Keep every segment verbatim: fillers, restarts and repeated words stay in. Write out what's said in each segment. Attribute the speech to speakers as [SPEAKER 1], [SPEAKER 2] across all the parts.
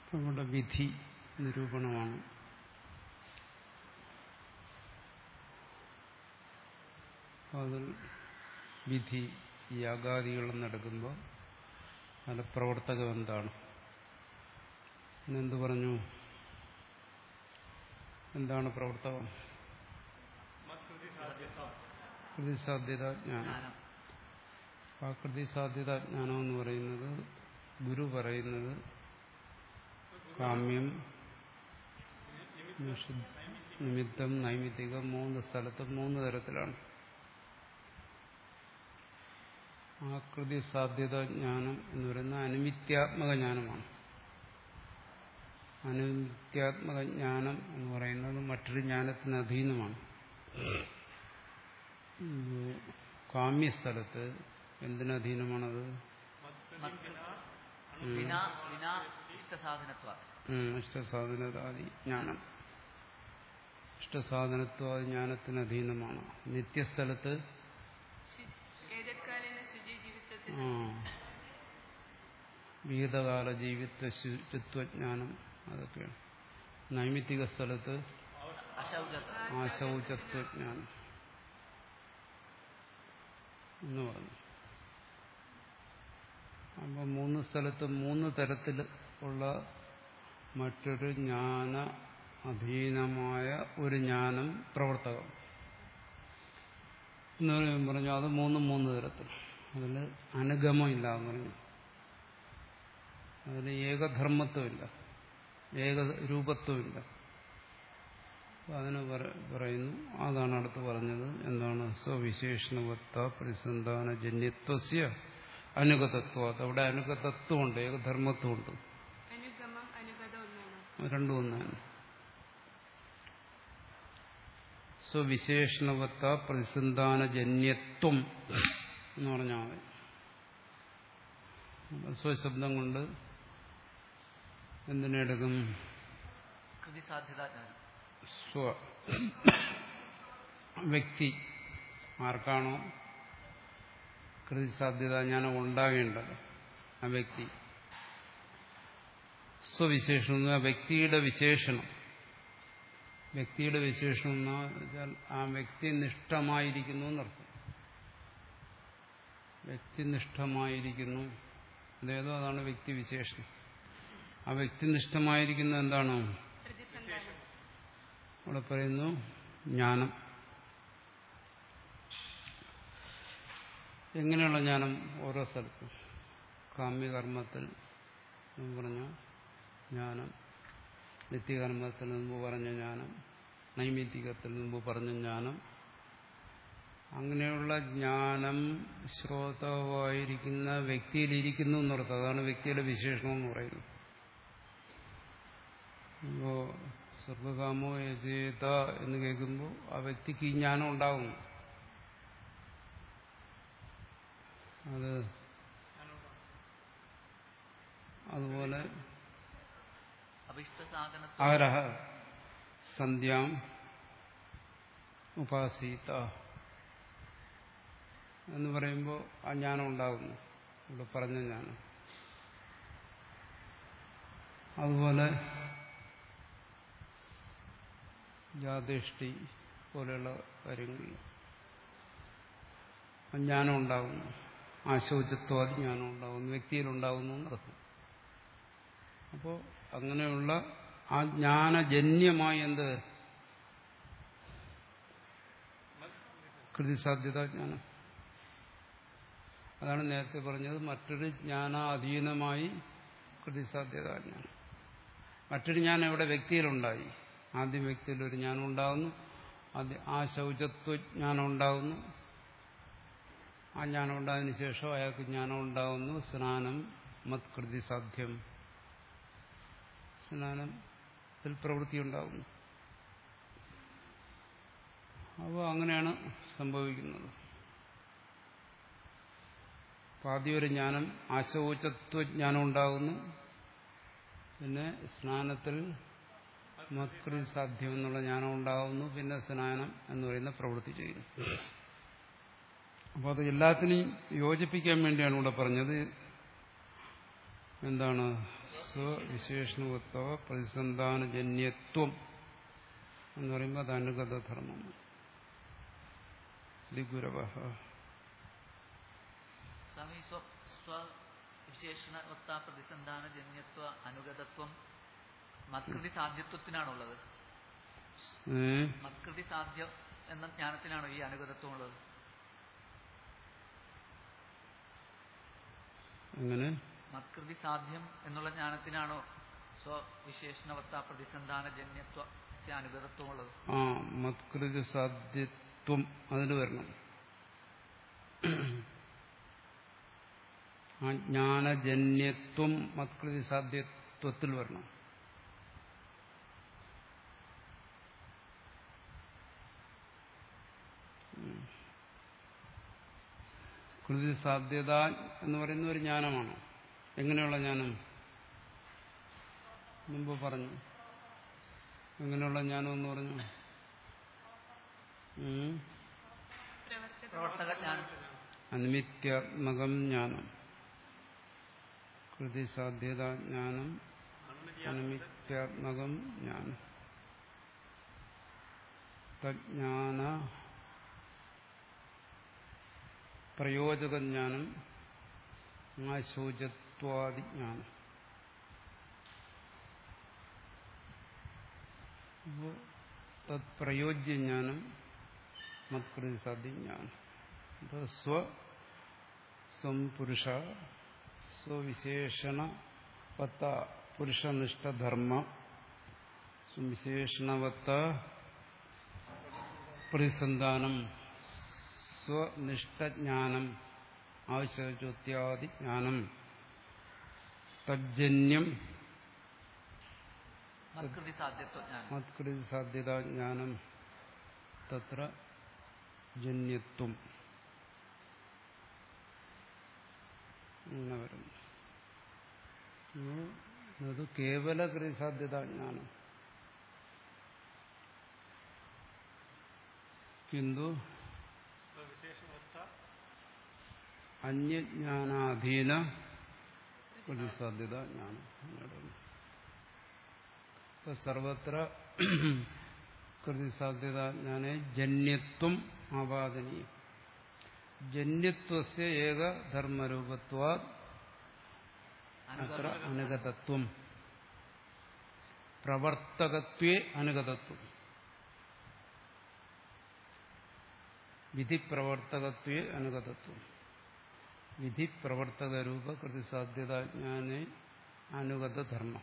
[SPEAKER 1] നമ്മുടെ വിധി നിരൂപണമാണ്. അതിൽ വിധി യാഗാദികൾ നടക്കുമ്പോൾ അതിന്റെ പ്രവർത്തകം എന്താണ്? എന്ത് പറഞ്ഞു? എന്താണ് പ്രവർത്തകം? കൃതിസാധ്യതാജ്ഞാനം. ആ കൃതിസാധ്യതാജ്ഞാനം എന്ന് പറയുന്നത് ഗുരു പറയുന്നത് കാമ്യം, നിമിത്തം, നൈമിത്തികം മൂന്ന് സ്ഥലത്തും മൂന്ന് തരത്തിലാണ്. ആ കൃതി സാധ്യത ജ്ഞാനം എന്ന് പറയുന്ന അനിമിത്യാത്മക ജ്ഞാനമാണ്. അനിമിത്യാത്മക ജ്ഞാനം എന്ന് പറയുന്നത് മറ്റൊരു ജ്ഞാനത്തിന് അധീനമാണ്. കാമ്യസ്ഥലത്ത് എന്തിനധീനമാണത്? ഇഷ്ടസാധനത്വാദി ജ്ഞാനം. ഇഷ്ടസാധനത്വാദി ജ്ഞാനത്തിന് അധീനമാണ്. നിത്യസ്ഥലത്ത് ആ വിഹിതകാല ജീവിത ശുചിത്വജ്ഞാനം അതൊക്കെയാണ്. നൈമിത്തിക സ്ഥലത്ത് ആശൗചത്വജ്ഞാനം എന്ന് പറഞ്ഞു. അപ്പൊ മൂന്ന് സ്ഥലത്ത് മൂന്ന് തരത്തിൽ ഉള്ള മറ്റൊരു ജ്ഞാന അധീനമായ ഒരു ജ്ഞാനം പ്രവർത്തകം എന്ന് പറഞ്ഞു. അത് മൂന്നും മൂന്ന് തരത്തിൽ. അതിൽ അനുഗമം ഇല്ല എന്ന് പറഞ്ഞു. അതിന് ഏകധർമ്മത്വമില്ല, ഏകരൂപത്വമില്ല. അതിന് പറയുന്നു. അതാണ് അടുത്ത് പറഞ്ഞത്. എന്താണ്? സ്വവിശേഷണവത്ത പ്രതിസന്ധാന ജന്യത്വസ്യ അനുഗതത്വം. അവിടെ അനുഗതത്വമുണ്ട്, ഏകധർമ്മത്വമുണ്ട്. രണ്ടും ഒന്നാണ്. സ്വവിശേഷണവത്ത പ്രതിസന്ധാന ജന്യത്വം എന്ന് പറഞ്ഞാൽ മതി. സ്വശബ്ദം കൊണ്ട് എന്തിനെടുക്കും? സ്വ വ്യക്തി ആർക്കാണോ കൃതിസാധ്യത ജ്ഞാനം ഉണ്ടാകേണ്ടത് ആ വ്യക്തി. സ്വവിശേഷണം ആ വ്യക്തിയുടെ വിശേഷണം. വ്യക്തിയുടെ വിശേഷണം എന്ന് വെച്ചാൽ ആ വ്യക്തി നിഷ്ഠമായിരിക്കുന്നു എന്നർത്ഥം. വ്യക്തിനിഷ്ഠമായിരിക്കുന്നു അതേതോ അതാണ് വ്യക്തിവിശേഷണം. ആ വ്യക്തിനിഷ്ഠമായിരിക്കുന്ന എന്താണോ ഇവിടെ പറയുന്നു ജ്ഞാനം. എങ്ങനെയുള്ള ജ്ഞാനം? ഓരോ സ്ഥലത്തും കാമ്യകർമ്മത്തിൽ പറഞ്ഞ ജ്ഞാനം, നിത്യകർമ്മത്തിൽ മുമ്പ് പറഞ്ഞ ജ്ഞാനം, നൈമിത്തികത്തിൽ മുമ്പ് പറഞ്ഞ ജ്ഞാനം. അങ്ങനെയുള്ള ജ്ഞാനം ശ്രോതാവായിരിക്കുന്ന വ്യക്തിയിലിരിക്കുന്നു എന്നർത്ഥം. അതാണ് വ്യക്തിയുടെ വിശേഷണം എന്ന് പറയുന്നത്. ഇപ്പോ സർവകാമോ യജേത എന്ന് കേൾക്കുമ്പോൾ ആ വ്യക്തിക്ക് ഈ ജ്ഞാനം ഉണ്ടാകുന്നു. അത് അതുപോലെ ആരഹ സന്ധ്യാം ഉപാസീത എന്ന് പറയുമ്പോൾ ആ ജ്ഞാനം ഉണ്ടാകുന്നു. ഇവിടെ പറഞ്ഞ ജ്ഞാനം. അതുപോലെ ജാതേഷ്ടി പോലെയുള്ള കാര്യങ്ങളിൽ ജ്ഞാനം ഉണ്ടാകുന്നു. ആശോചത്വാദി ജ്ഞാനം ഉണ്ടാകുന്നു, വ്യക്തിയിലുണ്ടാകുന്നു എന്നർത്ഥം. അപ്പോൾ അങ്ങനെയുള്ള ആ ജ്ഞാനജന്യമായി എന്ത് കൃതിസാധ്യത ജ്ഞാനം. അതാണ് നേരത്തെ പറഞ്ഞത്. മറ്റൊരു ജ്ഞാനാധീനമായി കൃതിസാധ്യത ജ്ഞാനം. മറ്റൊരു ജ്ഞാനം ഇവിടെ വ്യക്തിയിലുണ്ടായി. ആദ്യം വ്യക്തിയിൽ ഒരു ജ്ഞാനം ഉണ്ടാകുന്നു. ആദ്യം ആ ശൗചത്വജ്ഞാനം ഉണ്ടാകുന്നു. ആ ജ്ഞാനം ഉണ്ടായതിനു ശേഷം അയാൾക്ക് ജ്ഞാനം ഉണ്ടാകുന്നു. സ്നാനം മത്കൃതി സാധ്യം. സ്നാനത്തിൽ പ്രവൃത്തി ഉണ്ടാകുന്നു. അപ്പോൾ അങ്ങനെയാണ് സംഭവിക്കുന്നത്. ആദ്യം ഒരു ജ്ഞാനം ആശോചത്വജ്ഞാനം ഉണ്ടാകുന്നു. പിന്നെ സ്നാനത്തിൽ മത്കൃതി സാധ്യം എന്നുള്ള ജ്ഞാനം ഉണ്ടാകുന്നു. പിന്നെ സ്നാനം എന്ന് പറയുന്ന പ്രവൃത്തി ചെയ്യുന്നു. അപ്പോൾ അത് എല്ലാത്തിനെയും യോജിപ്പിക്കാൻ വേണ്ടിയാണ് ഇവിടെ പറഞ്ഞത്. എന്താണ്? സ്വവിശേഷണവത്വ പ്രതിസന്ധാനജന്യത്വം എന്ന് പറയുമ്പോൾ അത് അനുഗതധർമ്മം. ഗുരവ
[SPEAKER 2] സ്വാമി സ്വവിശേഷണവത്ത പ്രതിസന്ധാനജന്യത്വ അനുഗതത്വം മത്കൃതി സാധ്യത്വത്തിനാണുള്ളത്. മത്കൃതി സാധ്യം എന്ന ജ്ഞാനത്തിനാണോ ഈ അനുഗതത്വം ഉള്ളത്?
[SPEAKER 1] അങ്ങനെ
[SPEAKER 2] മത്കൃതി സാധ്യം എന്നുള്ള ജ്ഞാനത്തിനാണോ സ്വവിശേഷണവത്ത പ്രതിസന്ധാനജന്യത്വ അനുഗതത്വം ഉള്ളത്?
[SPEAKER 1] ആ മത്കൃതി സാധ്യത്വം അതിന് വരണം. ആ ജ്ഞാനജന്യത്വം മത്കൃതി സാധ്യത്വത്തിൽ വരണം. കൃതി സാധ്യത എന്ന് പറയുന്ന ഒരു ജ്ഞാനമാണ്. എങ്ങനെയുള്ള ജ്ഞാനം? മുമ്പ് പറഞ്ഞു. എങ്ങനെയുള്ള ജ്ഞാനം എന്ന് പറഞ്ഞു? അനിമിത്യാത്മകം ജ്ഞാനം. കൃതി സാധ്യത ജ്ഞാനം അനിമിത്യാത്മകം ജ്ഞാനം. തജ്ഞാന പ്രയോജകജ്ഞാനം ആശോചത്വാദിജ്ഞാനം. തത്പ്രയോജ്യജ്ഞാനം മത്കൃതി സാധ്യജ്ഞാനം. സ്വ സ്വം പുരുഷ സ്വവിശേഷണവത്ത പുരുഷനിഷ്ഠധർമ്മ സ്വവിശേഷണവത്ത പ്രതിസന്ധാനം സ്വനിഷ്ഠജ്ഞാനം ആവശ്യചോത്യാദിജ്ഞാനം തജ്ജന്യം മത്കൃതി സാധ്യതാജ്ഞാനം തത്ര ജന്യത്വം അങ്ങനെ വരുന്നു. അത് കേവല കൃതി സാധ്യതാജ്ഞാനം. കിന്തു അന്യജ്ഞാനാധീന കൃതി സാധ്യതാജ്ഞാനം. സർവത്ര കൃതി സാധ്യതാജ്ഞാനെ ജന്യത്വം ആപാദനീയം. ജന്യത്വസ്യ ഏകധർമ്മരൂപത്വാത് അത്ര അനുഗതത്വം. പ്രവർത്തകത്വേ അനുഗതത്വം. വിധിപ്രവർത്തകത്വേ അനുഗതത്വം. വിധിപ്രവർത്തകരൂപ കൃതിസാധ്യതാജ്ഞാനെ അനുഗതധർമ്മം.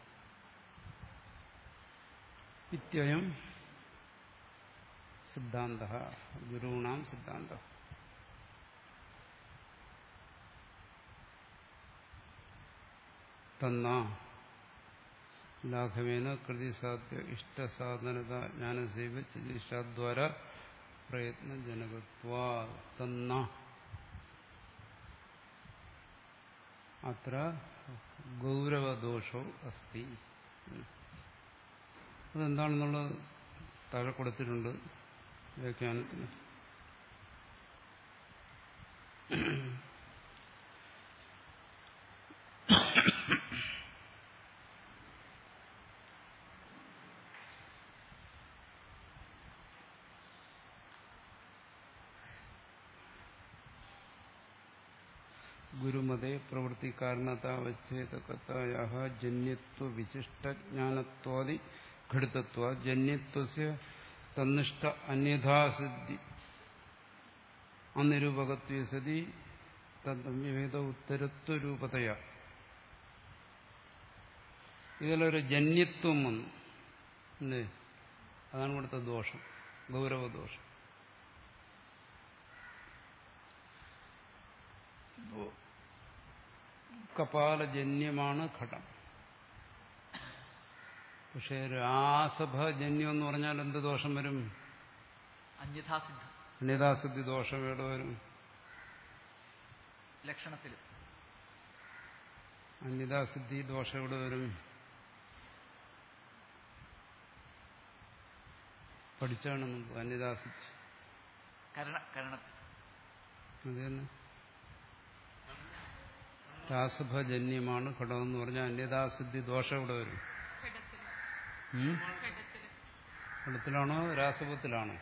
[SPEAKER 1] ഇത്യയം സിദ്ധാന്തഃ ഗുരുണാം സിദ്ധാന്തഃ. തന്ന ലാഘവേന കൃതിസാധ്യ ഇഷ്ടസാധനത ജ്ഞാനസേവ ചികിത്സാദ്വാര പ്രയത്നജനകത്വാ. തന്ന അത്ര ഗൗരവദോഷോ അസ്തി. അതെന്താണെന്നുള്ളത് താഴെ കൊടുത്തിട്ടുണ്ട് വ്യാഖ്യാനത്തിന്. ഗുരുമതേ പ്രവൃത്തി കാരണതാവച്ഛേദകതായ ജന്യത്വ വിശിഷ്ടജ്ഞാനത്വാദി ഘടിതത്വ ജന്യത്വസ്യ തന്നിഷ്ഠ അന്യഥാസിദ്ധി അനിരൂപകത്വേ സതി തദ്വ്യവേദ ഉത്തരത്വരൂപതയ. ഇതിലൊരു ജന്യത്വം വന്നു അല്ലേ? അതാണ് ഇവിടുത്തെ ദോഷം, ഗൗരവദോഷം. കപാലജന്യമാണ് ഘടം. പക്ഷെ രാസഭജന്യം എന്ന് പറഞ്ഞാൽ എന്ത് ദോഷം വരും?
[SPEAKER 2] അന്യഥാസിദ്ധി.
[SPEAKER 1] അന്യഥാസിദ്ധി ദോഷം എവിടെ വരും?
[SPEAKER 2] ലക്ഷണത്തിൽ.
[SPEAKER 1] അന്യഥാസിദ്ധി ദോഷം എവിടെ വരും? പഠിച്ചാണ് മുമ്പ് അന്യഥാസിദ്ധി. അത് തന്നെ രാസഭജന്യമാണ് ഘടമെന്ന് പറഞ്ഞാൽ അന്യതാസിദ്ധി ദോഷം ഇവിടെ വരും. ഉം? ഘടത്തിലാണോ രാസഭത്തിലാണോ?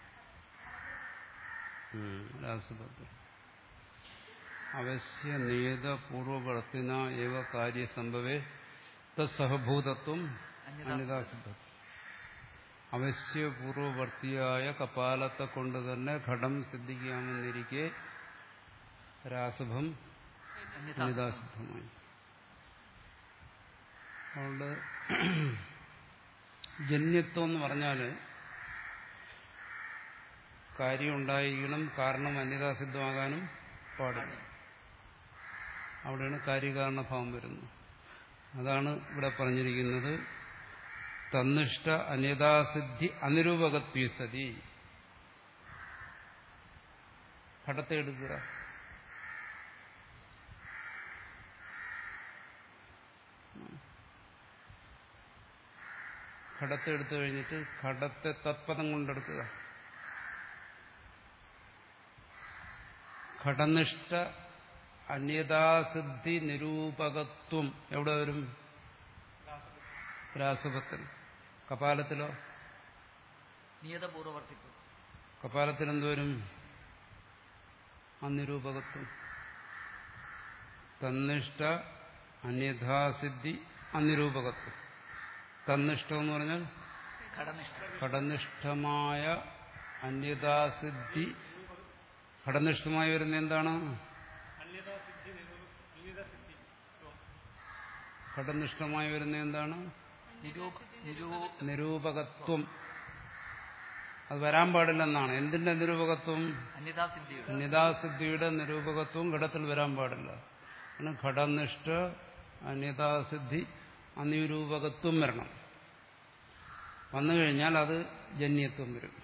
[SPEAKER 1] രാസഭത്തിൽ. അവശ്യ നിയത പൂർവവർത്തിന ഏവ കാര്യസംഭവേ തത്സഹഭൂതത്വം അന്യതാസിദ്ധം. അവശ്യപൂർവവർത്തിയായ കപാലത്തെ കൊണ്ട് തന്നെ ഘടം സിദ്ധിക്കാമെന്നിരിക്കെ രാസഭം അന്യതാസിദ്ധമായി. അതുകൊണ്ട് ജന്യത്വം എന്ന് പറഞ്ഞാൽ കാര്യം ഉണ്ടായിരിക്കണം, കാരണം അന്യതാസിദ്ധമാകാനും പാടില്ല. അവിടെയാണ് കാര്യകാരണഭാവം വരുന്നത്. അതാണ് ഇവിടെ പറഞ്ഞിരിക്കുന്നത്. തന്നിഷ്ട അന്യതാസിദ്ധി അനിരൂപകത്വ സതി. ഘടത്തെ എടുക്കുക. ഘടത്തെ എടുത്തു കഴിഞ്ഞിട്ട് ഘടത്തെ തത്പദം കൊണ്ടെടുക്കുക. ഘടനിഷ്ഠ അന്യതാസിദ്ധി നിരൂപകത്വം എവിടെ വരും? രാസഭത്തിൽ. കപാലത്തിലോ?
[SPEAKER 2] നിയതപൂർവവർത്തിത്വം.
[SPEAKER 1] കപാലത്തിൽ എന്തുവരും? അനിരൂപകത്വം. തന്നിഷ്ഠ അന്യതാസിദ്ധി അനിരൂപകത്വം. തന്നിഷ്ടം എന്ന് പറഞ്ഞാൽ ഘടനിഷ്ഠമായ അന്യതാസിദ്ധി. ഘടനിഷ്ഠമായി വരുന്ന എന്താണ്? ഘടനിഷ്ഠമായി വരുന്ന എന്താണ്? നിരൂപകത്വം. അത് വരാൻ പാടില്ലെന്നാണ്. എന്തിന്റെ നിരൂപകത്വം? അന്യതാസിദ്ധിയുടെ നിരൂപകത്വം ഘടത്തിൽ വരാൻ പാടില്ല. ഘടനിഷ്ഠ അന്യതാസിദ്ധി അനിരൂപകത്വം വരണം. വന്നു കഴിഞ്ഞാൽ അത് ജന്യത്വം വരും.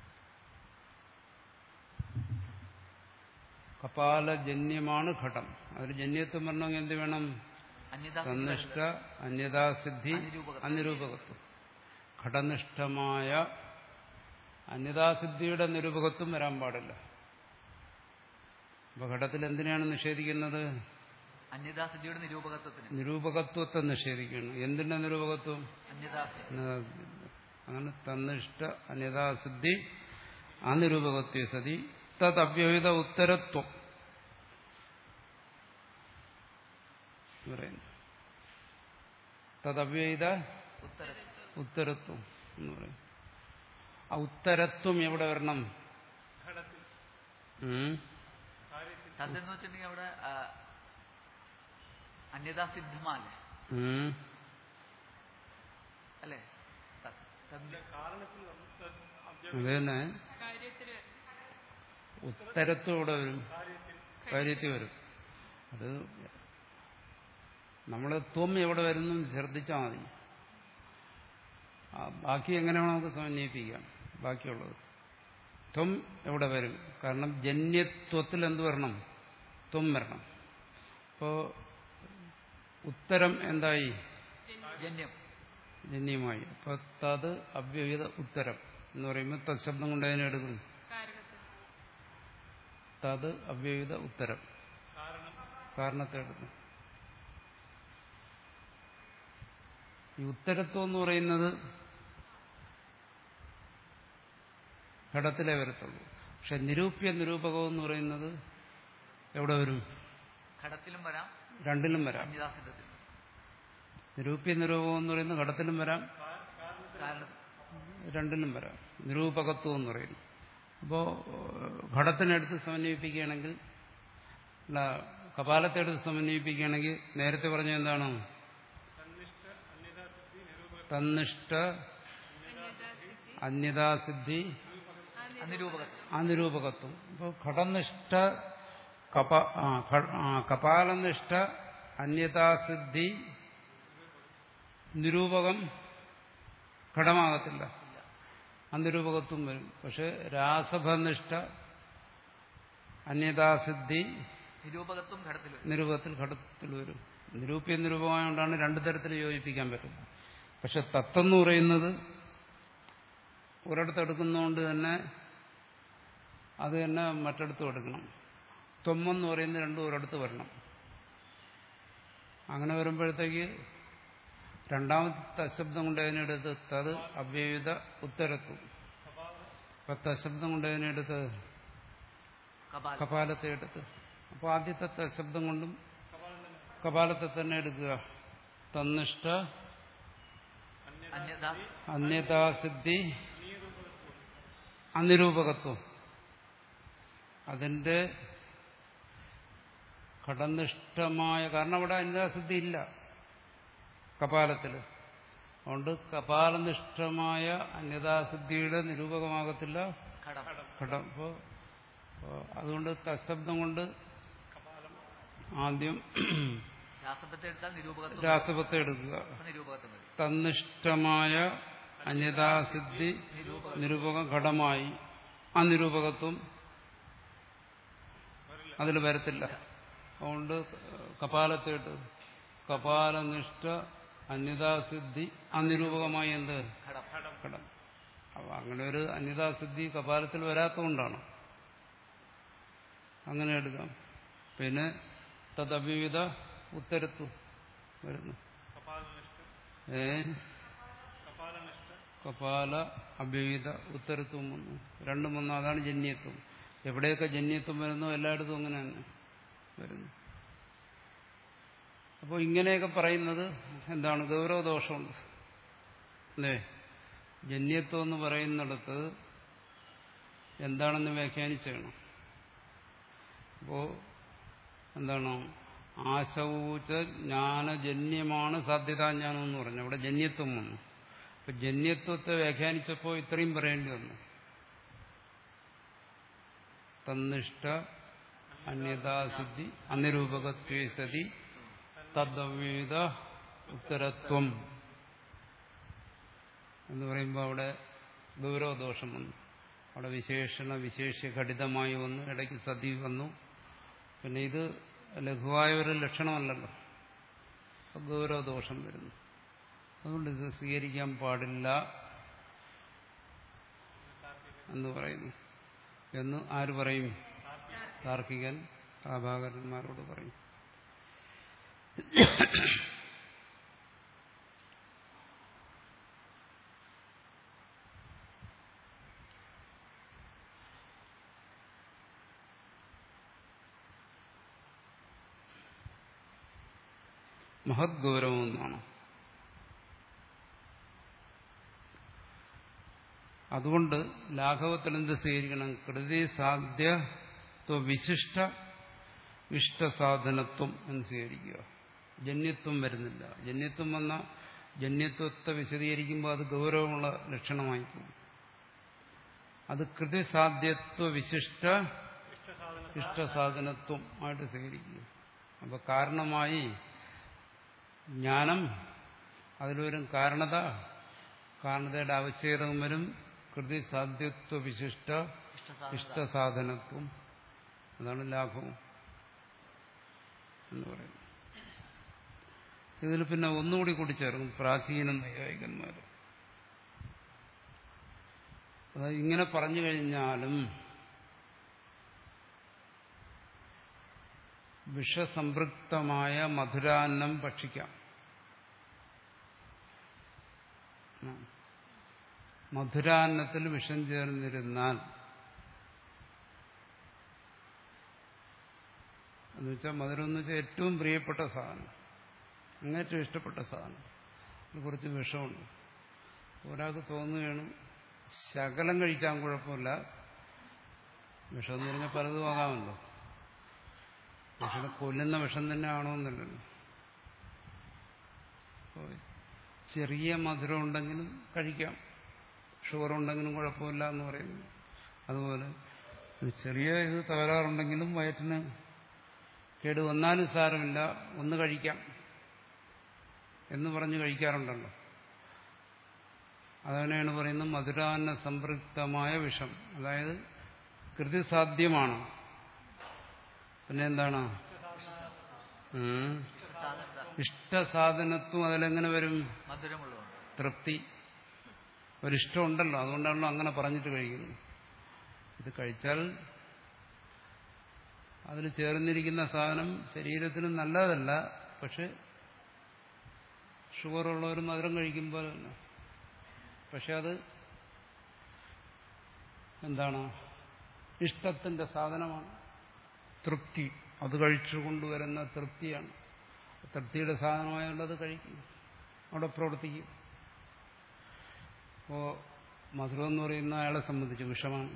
[SPEAKER 1] കപാലജന്യമാണ് ഘടം. അതിൽ ജന്യത്വം വരണമെങ്കിൽ എന്ത് വേണം? തന്നിഷ്ഠ അന്യതാസിദ്ധി അനിരൂപകത്വം. ഘടനിഷ്ഠമായ അന്യതാസിദ്ധിയുടെ നിരൂപകത്വം വരാൻ പാടില്ല. അപ്പൊ ഘടത്തിൽ എന്തിനാണ് നിഷേധിക്കുന്നത്?
[SPEAKER 2] അന്യതാസിദ്ധിയുടെ നിരൂപകത്വത്തിന്.
[SPEAKER 1] നിരൂപകത്വത്തെ നിഷേധിക്കുന്നു. എന്തിന്റെ നിരൂപകത്വം? അങ്ങനെ തന്നിഷ്ഠ അന്യതാസിദ്ധി അനിരൂപകത്വ സതി തദ്വ്യവഹിത ഉത്തരത്വം പറയുന്നു. തദ്വ്യവഹിത ഉത്തരത്വം എന്ന് പറയും. ആ ഉത്തരത്വം എവിടെ വരണം?
[SPEAKER 2] തദ്ന്ന് വെച്ചിട്ടുണ്ടെങ്കിൽ അവിടെ അന്യതാസിദ്ധമല്ലേ അല്ലേ?
[SPEAKER 1] അതന്നെ ഉത്തരത്വം ഇവിടെ വരും, കാര്യത്തിൽ വരും. അത് നമ്മൾ ത്വം എവിടെ വരുന്നു ശ്രദ്ധിച്ചാൽ മതി. ബാക്കി എങ്ങനെയാണോ നമുക്ക് സമന്വയിപ്പിക്കാം. ബാക്കിയുള്ളത് ത്വം എവിടെ വരും? കാരണം ജന്യത്വത്തിൽ എന്ത് വരണം? ത്വം വരണം. അപ്പോ ഉത്തരം എന്തായി?
[SPEAKER 2] ജന്യം
[SPEAKER 1] ജന്യമായി. അപ്പൊ തത് അവ്യവഹിത ഉത്തരം എന്ന് പറയുമ്പോൾ തത്ശബ്ദം കൊണ്ട് അതിനെ എടുക്കും. തത് അവ്യവഹിത ഉത്തരം കാരണത്തെ എടുക്കും. ഈ ഉത്തരത്വം എന്ന് പറയുന്നത് ഘടത്തിലേ വരത്തുള്ളൂ. പക്ഷെ നിരൂപ്യ നിരൂപകം എന്ന് പറയുന്നത് എവിടെ വരും?
[SPEAKER 2] ഘടത്തിലും വരാം,
[SPEAKER 1] രണ്ടിലും വരാം. നിരൂപ്യ നിരൂപകം എന്ന് പറയുന്നത് ഘടത്തിലും വരാം, രണ്ടിലും വരാം. നിരൂപകത്വം എന്ന് പറയുന്നു. അപ്പോൾ ഘടത്തിനെടുത്ത് സമന്വയിപ്പിക്കുകയാണെങ്കിൽ, അല്ല കപാലത്തെടുത്ത് സമന്വയിപ്പിക്കുകയാണെങ്കിൽ നേരത്തെ പറഞ്ഞ എന്താണ്? തന്നിഷ്ഠ അന്യതാസിദ്ധി അനിരൂപകത്വം. അപ്പോൾ ഘടനിഷ്ഠ കപ കപാലനിഷ്ഠ അന്യതാസിദ്ധി നിരൂപകം ഘടമാകത്തില്ല, അനിരൂപകത്വം വരും. പക്ഷെ രാസഭനിഷ്ഠ അന്യതാസിദ്ധി
[SPEAKER 2] നിരൂപകത്വം ഘടത്തിൽ
[SPEAKER 1] നിരൂപകത്തിൽ ഘടത്തിൽ വരും. നിരൂപ്യ നിരൂപമായോണ്ടാണ് രണ്ടു തരത്തിൽ യോജിപ്പിക്കാൻ പറ്റുന്നത്. പക്ഷെ തത്വം എന്ന് പറയുന്നത് ഒരിടത്ത് എടുക്കുന്നതുകൊണ്ട് തന്നെ അത് തന്നെ മറ്റിടത്തും എടുക്കണം. ത്വമെന്ന് പറയുന്നത് രണ്ടും ഒരിടത്ത് വരണം. അങ്ങനെ വരുമ്പോഴത്തേക്ക് രണ്ടാമത്തെ തശബ്ദം കൊണ്ട് അതിനെടുത്ത് തത് അവ്യയുത ഉത്തരത്വം. അപ്പൊ തശബ്ദം കൊണ്ട് അതിനെടുത്ത്
[SPEAKER 2] കപാലം.
[SPEAKER 1] കപാലത്തെ എടുത്ത്. അപ്പോൾ ആദ്യത്തെ തശബ്ദം കൊണ്ടും കപാലത്തെ തന്നെ എടുക്കുക. തന്നിഷ്ട
[SPEAKER 2] അന്യത
[SPEAKER 1] അന്യതാസിദ്ധി അനിരൂപകത്വം. അതിന്റെ ഘടനിഷ്ഠമായ, കാരണം അവിടെ അന്യതാസിദ്ധി ഇല്ല കപാലത്തിൽ. അതുകൊണ്ട് കപാലനിഷ്ഠമായ അന്യതാസിദ്ധിയുടെ നിരൂപകമാകത്തില്ല
[SPEAKER 2] ഘടം.
[SPEAKER 1] ഘടം. അപ്പോൾ അതുകൊണ്ട് തശബ്ദം കൊണ്ട് ആദ്യം
[SPEAKER 2] രാസപത്തെ എടുത്താൽ നിരൂപകത്വം.
[SPEAKER 1] രാസപത്തെ എടുക്കുക.
[SPEAKER 2] അപ്പൊ നിരൂപകത്വം വരും.
[SPEAKER 1] തന്നിഷ്ടമായ അന്യതാസിദ്ധി നിരൂപകം ഘടമായി. ആ നിരൂപകത്വം അതിൽ വരത്തില്ല. അതുകൊണ്ട് കപാലത്തെ ഇട്ട് കപാലനിഷ്ഠ അന്യതാസിദ്ധി അനിരൂപകമായി എന്ത്
[SPEAKER 2] ഘടം.
[SPEAKER 1] ഘടം. അപ്പൊ അങ്ങനെ ഒരു അന്യതാസിദ്ധി കപാലത്തിൽ വരാത്തതുകൊണ്ടാണ് അങ്ങനെ എടുക്കാം. പിന്നെ തദ്വിവിധ ഉത്തരത്വം വരുന്നു. ഏ കപാല അഭ്യവിധ ഉത്തരത്വം വന്നു. രണ്ടും വന്നു. അതാണ് ജന്യത്വം. എവിടെയൊക്കെ ജന്യത്വം വരുന്നു എല്ലായിടത്തും അങ്ങനെ തന്നെ വരുന്നു. അപ്പോൾ ഇങ്ങനെയൊക്കെ പറയുന്നത് എന്താണ്? ഗൗരവദോഷമുണ്ട് അല്ലേ? ജന്യത്വം എന്ന് പറയുന്നിടത്ത് എന്താണെന്ന് വ്യാഖ്യാനിച്ചാണ്. അപ്പോൾ എന്താണ്? ആശൗച ജ്ഞാനജന്യമാണ് സാധ്യതാജ്ഞാനം എന്ന് പറഞ്ഞു. അവിടെ ജന്യത്വം വന്നു. അപ്പൊ ജന്യത്വത്തെ വ്യാഖ്യാനിച്ചപ്പോൾ ഇത്രയും പറയേണ്ടി വന്നു. തന്നിഷ്ട അന്യതാസിദ്ധി അനിരൂപകത്വേ സതി തദ്വിധ ഉത്തരത്വം എന്ന് പറയുമ്പോൾ അവിടെ ഗൗരവദോഷം വന്നു. അവിടെ വിശേഷണ വിശേഷ്യ ഘടിതമായി വന്നു. ഇടയ്ക്ക് സതി വന്നു. പിന്നെ ഇത് ലഘുവായ ഒരു ലക്ഷണമല്ലല്ലോ. ഗൗരവദോഷം വരുന്നു. അതുകൊണ്ട് ഇത് സ്വീകരിക്കാൻ പാടില്ല എന്ന് പറയുന്നു. എന്ന് ആര് പറയും? താർക്കികൻ പ്രാഭാകരന്മാരോട് പറയും. മഹത് ഗൗരവം എന്നാണ്. അതുകൊണ്ട് ലാഘവത്തിൽ എന്ത് സ്വീകരിക്കണം? കൃതി സാധ്യത്വ വിശിഷ്ട ഇഷ്ടസാധനത്വം എന്ന് സ്വീകരിക്കുക. ജന്യത്വം വരുന്നില്ല. ജന്യത്വം വന്ന ജന്യത്വത്തെ വിശദീകരിക്കുമ്പോൾ അത് ഗൗരവമുള്ള ലക്ഷണമായി പോകും. അത് കൃതി സാധ്യത്വ വിശിഷ്ട ഇഷ്ടസാധനത്വം ആയിട്ട് സ്വീകരിക്കുക. അപ്പൊ കാരണമായി ജ്ഞാനം, അതിലൊരും കാരണത, കാരണതയുടെ അവച്ഛേദം വരും. കൃതി സാധ്യത്വ വിശിഷ്ട ഇഷ്ടസാധനത്വം. അതാണ് ലാഘവം എന്ന് പറയുന്നത്. ഇതിൽ പിന്നെ ഒന്നുകൂടി കൂടിച്ചേർക്കും പ്രാചീന നൈയായികന്മാർ. അതായത് ഇങ്ങനെ പറഞ്ഞു കഴിഞ്ഞാലും വിഷസംപൃക്തമായ മധുരാന്നം ഭക്ഷിക്കാം. മധുരാന്നത്തിൽ വിഷം ചേർന്നിരുന്നാൽ എന്നുവെച്ചാൽ മധുരം എന്ന് വെച്ചാൽ ഏറ്റവും പ്രിയപ്പെട്ട സാധനം, അങ്ങേറ്റവും ഇഷ്ടപ്പെട്ട സാധനം. അതിൽ കുറച്ച് വിഷമുണ്ട്. ഒരാൾക്ക് തോന്നുകയാണ് ശകലം കഴിക്കാൻ കുഴപ്പമില്ല. വിഷം എന്ന് പറഞ്ഞാൽ പലതും ആകാമല്ലോ. പക്ഷെ കൊല്ലുന്ന വിഷം തന്നെ ആണോന്നല്ലല്ലോ. ചെറിയ മധുരം ഉണ്ടെങ്കിലും കഴിക്കാം, ഷുഗർ ഉണ്ടെങ്കിലും കുഴപ്പമില്ല എന്ന് പറയുന്നു. അതുപോലെ ചെറിയ ഇത് തകരാറുണ്ടെങ്കിലും വയറ്റിന് കേട് വന്നാലും സാരമില്ല, ഒന്ന് കഴിക്കാം എന്ന് പറഞ്ഞ് കഴിക്കാറുണ്ടല്ലോ. അതങ്ങനെയാണ് പറയുന്നത് മധുരാന്ന സംപൃക്തമായ വിഷം. അതായത് കൃതിസാധ്യമാണ്. പിന്നെ എന്താണ്? ഇഷ്ടസാധനത്വം. അതിലെങ്ങനെ വരും?
[SPEAKER 2] മധുരമുള്ളതുകൊണ്ട്
[SPEAKER 1] തൃപ്തി, ഒരിഷ്ടമുണ്ടല്ലോ. അതുകൊണ്ടാണല്ലോ അങ്ങനെ പറഞ്ഞിട്ട് കഴിക്കുന്നത്. ഇത് കഴിച്ചാൽ അതിൽ ചേർന്നിരിക്കുന്ന സാധനം ശരീരത്തിന് നല്ലതല്ല, പക്ഷെ ഷുഗറുള്ളവർ മധുരം കഴിക്കുമ്പോഴല്ല. പക്ഷെ അത് എന്താണ്? ഇഷ്ടത്തിന്റെ സാധനമാണ്. തൃപ്തി, അത് കഴിച്ചു കൊണ്ടുവരുന്ന തൃപ്തിയാണ്. തൃപ്തിയുടെ സാധനമായതുകൊണ്ട് അത് കഴിക്കും, അവിടെ പ്രവർത്തിക്കും. അപ്പോൾ മധുരം എന്ന് പറയുന്ന അയാളെ സംബന്ധിച്ച് വിഷമാണ്.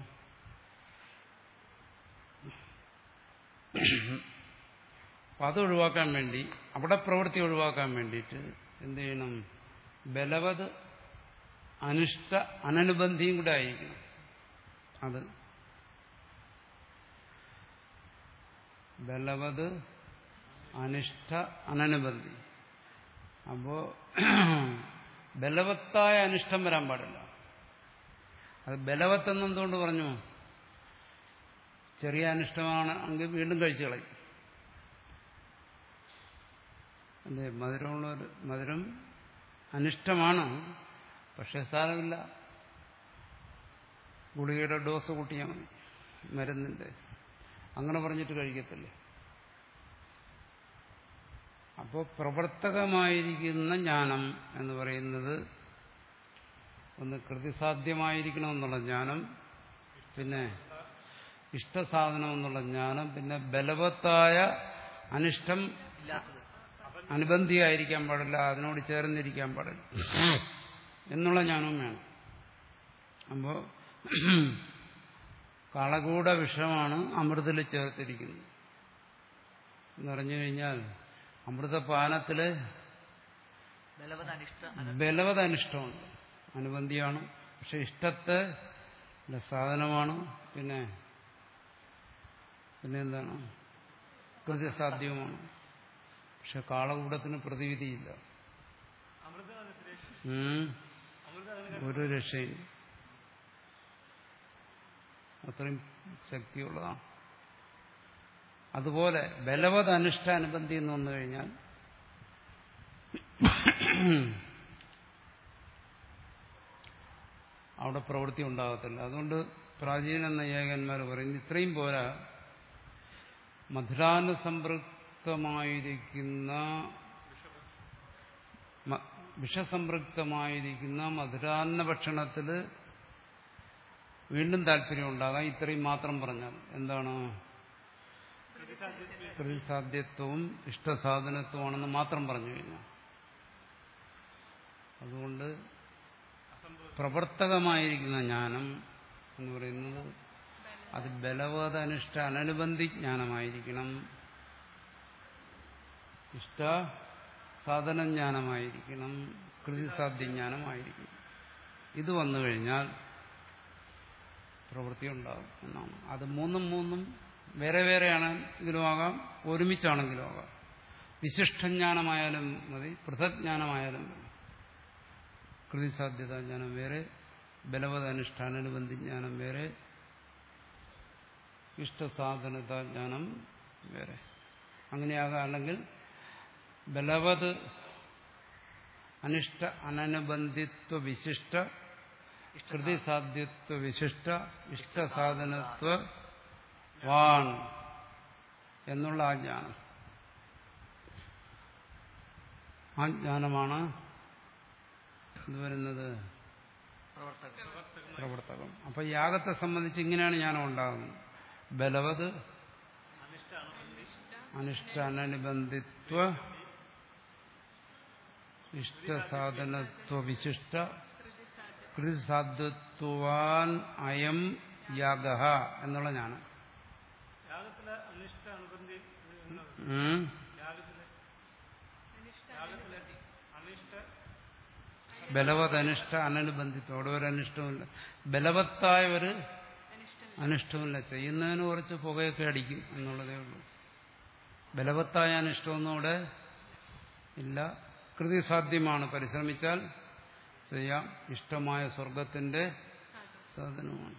[SPEAKER 1] അപ്പം അത് ഒഴിവാക്കാൻ വേണ്ടി, അവിടെ പ്രവൃത്തി ഒഴിവാക്കാൻ വേണ്ടിയിട്ട് എന്ത് ചെയ്യണം? ബലവത് അനിഷ്ട അനനുബന്ധിയും കൂടെ ആയിരിക്കണം. അത് ബലവത് അനിഷ്ട അനനുബന്ധി. അപ്പോ ബലവത്തായ അനിഷ്ടം വരാൻ പാടില്ല. അത് ബലവത്ത് എന്നെന്തുകൊണ്ട് പറഞ്ഞു? ചെറിയ അനിഷ്ടമാണ് എങ്കിൽ വീണ്ടും കഴിച്ചു കളയും. അല്ലേ? മധുരമുള്ളവർ മധുരം അനിഷ്ടമാണ്, പക്ഷെ സാരമില്ല, ഗുളികയുടെ ഡോസ് കൂട്ടിയാൽ മതി, മരുന്നിന്റെ, അങ്ങനെ പറഞ്ഞിട്ട് കഴിക്കത്തില്ലേ. അപ്പോൾ പ്രവർത്തകമായിരിക്കുന്ന ജ്ഞാനം എന്ന് പറയുന്നത് ഒന്ന് കൃതിസാധ്യമായിരിക്കണം എന്നുള്ള ജ്ഞാനം, പിന്നെ ഇഷ്ടസാധനം എന്നുള്ള ജ്ഞാനം, പിന്നെ ബലവത്തായ അനിഷ്ടം അനുബന്ധിയായിരിക്കാൻ പാടില്ല, അതിനോട് ചേർന്നിരിക്കാൻ പാടില്ല എന്നുള്ള ജ്ഞാനവും വേണം. അപ്പോൾ കളകൂട വിഷമാണ് അമൃതിൽ ചേർത്തിരിക്കുന്നത് എന്ന് പറഞ്ഞു കഴിഞ്ഞാൽ, അമൃതപാനത്തില് ബലവത് അനിഷ്ടമുണ്ട്, അനുബന്ധിയാണ്. പക്ഷെ ഇഷ്ടത്തെ സാധനമാണ്, പിന്നെ പിന്നെ എന്താണ്? കൃത്യസാധ്യവുമാണ്. പക്ഷെ കാളകൂടത്തിന് പ്രതിവിധിയില്ല, ഒരു രക്ഷയും. അത്രയും ശക്തിയുള്ളതാണ്. അതുപോലെ ബലവത് അനിഷ്ട അനുബന്ധി എന്ന് വന്നു കഴിഞ്ഞാൽ അവിടെ പ്രവൃത്തി ഉണ്ടാകത്തില്ല. അതുകൊണ്ട് പ്രാചീന നൈയായികന്മാർ പറയുന്നത് ഇത്രയും പോരാ, മധുരാനുസംപൃക്തമായിരിക്കുന്ന വിഷസംപൃക്തമായിരിക്കുന്ന മധുരാന്ന ഭക്ഷണത്തിൽ വീണ്ടും താല്പര്യം ഉണ്ടാകാം. ഇത്രയും മാത്രം പറഞ്ഞാൽ എന്താണ്? പ്രതിസാധ്യത്വവും ഇഷ്ടസാധനത്വമാണെന്ന് മാത്രം പറഞ്ഞു കഴിഞ്ഞാൽ. അതുകൊണ്ട് പ്രവർത്തകമായിരിക്കുന്ന ജ്ഞാനം എന്ന് പറയുന്നത് അത് ബലവത് അനിഷ്ട അനനുബന്ധി ജ്ഞാനമായിരിക്കണം, ഇഷ്ട സാധന ജ്ഞാനമായിരിക്കണം, കൃതിസാധ്യ ജ്ഞാനമായിരിക്കണം. ഇത് വന്നു കഴിഞ്ഞാൽ പ്രവൃത്തി ഉണ്ടാകും എന്നാണ്. അത് മൂന്നും മൂന്നും വേറെ വേറെയാണെങ്കിലും ആകാം, ഒരുമിച്ചാണെങ്കിലും ആകാം. വിശിഷ്ടജ്ഞാനമായാലും മതി, പൃഥജ്ഞാനമായാലും മതി. കൃതിസാധ്യത ജ്ഞാനം വേറെ, ബലവത് അനുഷ്ഠാനാനുബന്ധി ജ്ഞാനം വേറെ, ഇഷ്ടസാധനത ജ്ഞാനം വേറെ. അങ്ങനെയാകാം. അല്ലെങ്കിൽ ബലവത് അനിഷ്ട അനനുബന്ധിത്വ വിശിഷ്ട, കൃതിസാധ്യത്വ വിശിഷ്ട, ഇഷ്ടസാധനത്വ വാൺ എന്നുള്ള ആ ജ്ഞാനം, ആ ജ്ഞാനമാണ് ഇത് വരുന്നത് പ്രവർത്തകം. അപ്പൊ യാഗത്തെ സംബന്ധിച്ച് ഇങ്ങനെയാണ് ജ്ഞാനം ഉണ്ടാകുന്നത്. ബലവത് അനിഷ്ടാനുബന്ധിത്വ ഇഷ്ടസാധനത്വ വിശിഷ്ട കൃതിസാധ്യത്വാൻ അയം യാഗ എന്നുള്ള ജ്ഞാനം. ബലവത് അനിഷ്ട അനനുബന്ധിത്വം, അവിടെ ഒരു അനിഷ്ടമില്ല. ബലവത്തായ ഒരു അനിഷ്ടമില്ല, ചെയ്യുന്നതിന് കുറച്ച് പുകയൊക്കെ അടിക്കും എന്നുള്ളതേ ഉള്ളൂ. ബലവത്തായ അനിഷ്ടമൊന്നും അവിടെ ഇല്ല. കൃതിസാധ്യമാണ്, പരിശ്രമിച്ചാൽ ചെയ്യാം, ഇഷ്ടമായ സ്വർഗത്തിന്റെ സാധനമാണ്.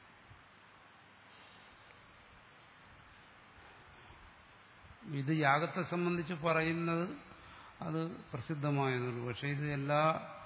[SPEAKER 1] ഇത് യാഗത്തെ സംബന്ധിച്ച് പറയുന്നത് അത് പ്രസിദ്ധമായതുള്ളൂ. പക്ഷെ ഇത് എല്ലാ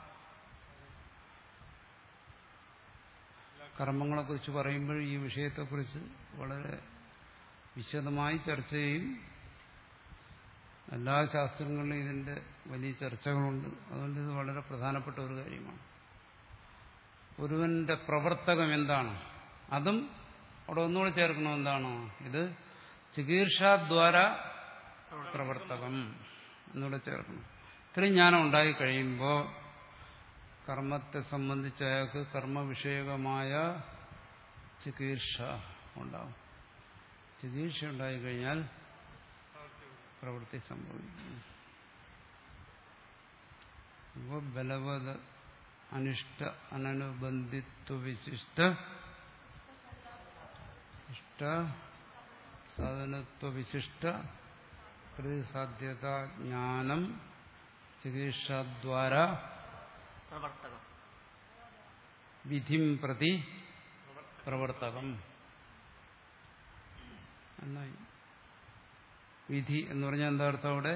[SPEAKER 1] കർമ്മങ്ങളെക്കുറിച്ച് പറയുമ്പോൾ ഈ വിഷയത്തെക്കുറിച്ച് വളരെ വിശദമായി ചർച്ച ചെയ്യും. എല്ലാ ശാസ്ത്രങ്ങളിലും ഇതിന്റെ വലിയ ചർച്ചകളുണ്ട്. അതുകൊണ്ട് ഇത് വളരെ പ്രധാനപ്പെട്ട ഒരു കാര്യമാണ്. ഒരുവന്റെ പ്രവർത്തകം എന്താണ്, അതും അവിടെ ഒന്നുകൂടെ ചേർക്കണം. എന്താണോ ഇത്? ചികീർഷാദ്വാര പ്രവർത്തകം എന്നൂടെ ചേർക്കണം. ഇത്രയും ജ്ഞാനം ഉണ്ടായി കഴിയുമ്പോൾ കർമ്മത്തെ സംബന്ധിച്ച് അയാൾക്ക് കർമ്മവിഷയകമായ ചികീർഷ ഉണ്ടാവും. ചികീർഷ ഉണ്ടായിക്കഴിഞ്ഞാൽ പ്രവൃത്തി സംഭവിക്കും. അപ്പോൾ ബലവത് അനിഷ്ട അനനുബന്ധിത്വ വിശിഷ്ട ഇഷ്ട സാധനത്വ വിശിഷ്ട പ്രതിസാധ്യത ജ്ഞാനം ചികീർഷാദ്വാര
[SPEAKER 2] പ്രവർത്തകം
[SPEAKER 1] വിധിം പ്രതി പ്രവർത്തകം എന്നായി. വിധി എന്ന് പറഞ്ഞാൽ എന്താ അർത്ഥം അവിടെ?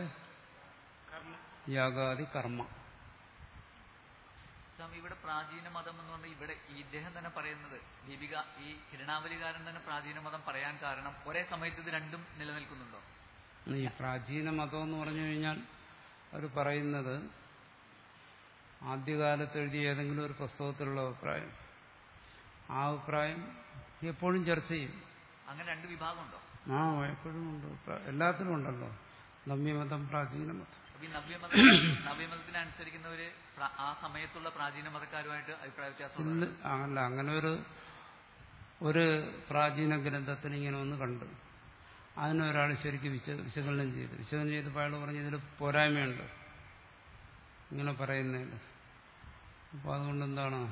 [SPEAKER 1] യാഗാദി കർമ്മ.
[SPEAKER 2] സ്വാമി, ഇവിടെ പ്രാചീന മതം എന്ന് പറഞ്ഞാൽ ഇവിടെ ഈ ഇദ്ദേഹം തന്നെ പറയുന്നത്, ദീപിക ഈ കിരണാവലികാരൻ തന്നെ പ്രാചീന മതം പറയാൻ കാരണം ഒരേ സമയത്ത് ഇത് രണ്ടും നിലനിൽക്കുന്നുണ്ടോ?
[SPEAKER 1] ഈ പ്രാചീന മതം എന്ന് പറഞ്ഞു കഴിഞ്ഞാൽ അവർ പറയുന്നത് ആദ്യകാലത്ത് എഴുതിയ ഏതെങ്കിലും ഒരു പുസ്തകത്തിലുള്ള അഭിപ്രായം. ആ അഭിപ്രായം എപ്പോഴും ചർച്ച ചെയ്യും.
[SPEAKER 2] അങ്ങനെ രണ്ട് വിഭാഗമുണ്ടോ?
[SPEAKER 1] ആ എപ്പോഴും ഉണ്ട്. എല്ലാത്തിലും ഉണ്ടല്ലോ നവ്യമതം പ്രാചീന മതം.
[SPEAKER 2] ഈ നവ്യമത നവ്യമതത്തിനെ അനുസരിക്കുന്നവര് ആ സമയത്തുള്ള പ്രാചീന മതക്കാരുമായിട്ട് അഭിപ്രായ വ്യത്യാസം
[SPEAKER 1] അല്ല. അങ്ങനെ ഒരു ഒരു പ്രാചീന ഗ്രന്ഥത്തിന് ഇങ്ങനെ ഒന്ന് കണ്ടു, അതിനൊരാൾ ശരിക്കും വിശ വിശകലനം ചെയ്തു വിശകലനം ചെയ്തപ്പോൾ അയാൾ പറഞ്ഞു ഇതിൽ പോരായ്മയുണ്ട് ഇങ്ങനെ പറയുന്നതിൽ. അപ്പോൾ അതുകൊണ്ട് എന്താണ്,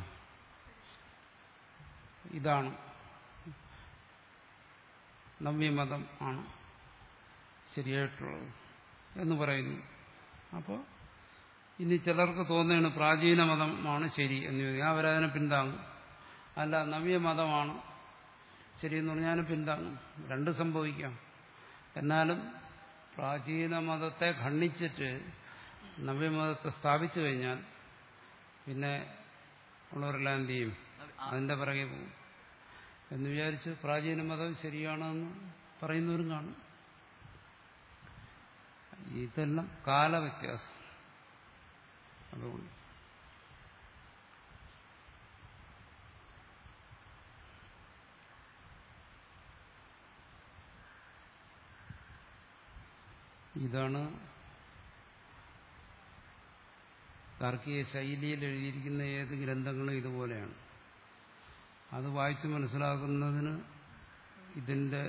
[SPEAKER 1] ഇതാണ് നവ്യമതം ആണ് ശരിയായിട്ടുള്ളത് എന്ന് പറയുന്നു. അപ്പോൾ ഇനി ചിലർക്ക് തോന്നുകയാണ് പ്രാചീന മതമാണ് ശരി എന്ന് ചോദിക്കാം, അവരതിനെ പിന്താങ്ങും. അല്ല, നവ്യമതമാണ് ശരിയെന്ന് പറഞ്ഞാൽ പിന്താങ്ങും. രണ്ടും സംഭവിക്കാം. എന്നാലും പ്രാചീന മതത്തെ ഖണ്ഡിച്ചിട്ട് നവ്യമതത്തെ സ്ഥാപിച്ചു കഴിഞ്ഞാൽ പിന്നെ ഉള്ളവരെല്ലാം എന്ത് ചെയ്യും? അതിന്റെ പിറകെ പോകും എന്ന് വിചാരിച്ച് പ്രാചീന മതം ശരിയാണെന്ന് പറയുന്നവരും കാണും. ഇതെല്ലാം കാലവ്യത്യാസം. അതുകൊണ്ട് ഇതാണ് താർക്കിക ശൈലിയിൽ എഴുതിയിരിക്കുന്ന ഏത് ഗ്രന്ഥങ്ങളും ഇതുപോലെയാണ്. അത് വായിച്ച് മനസ്സിലാക്കുന്നതിന് ഇതിന്റെ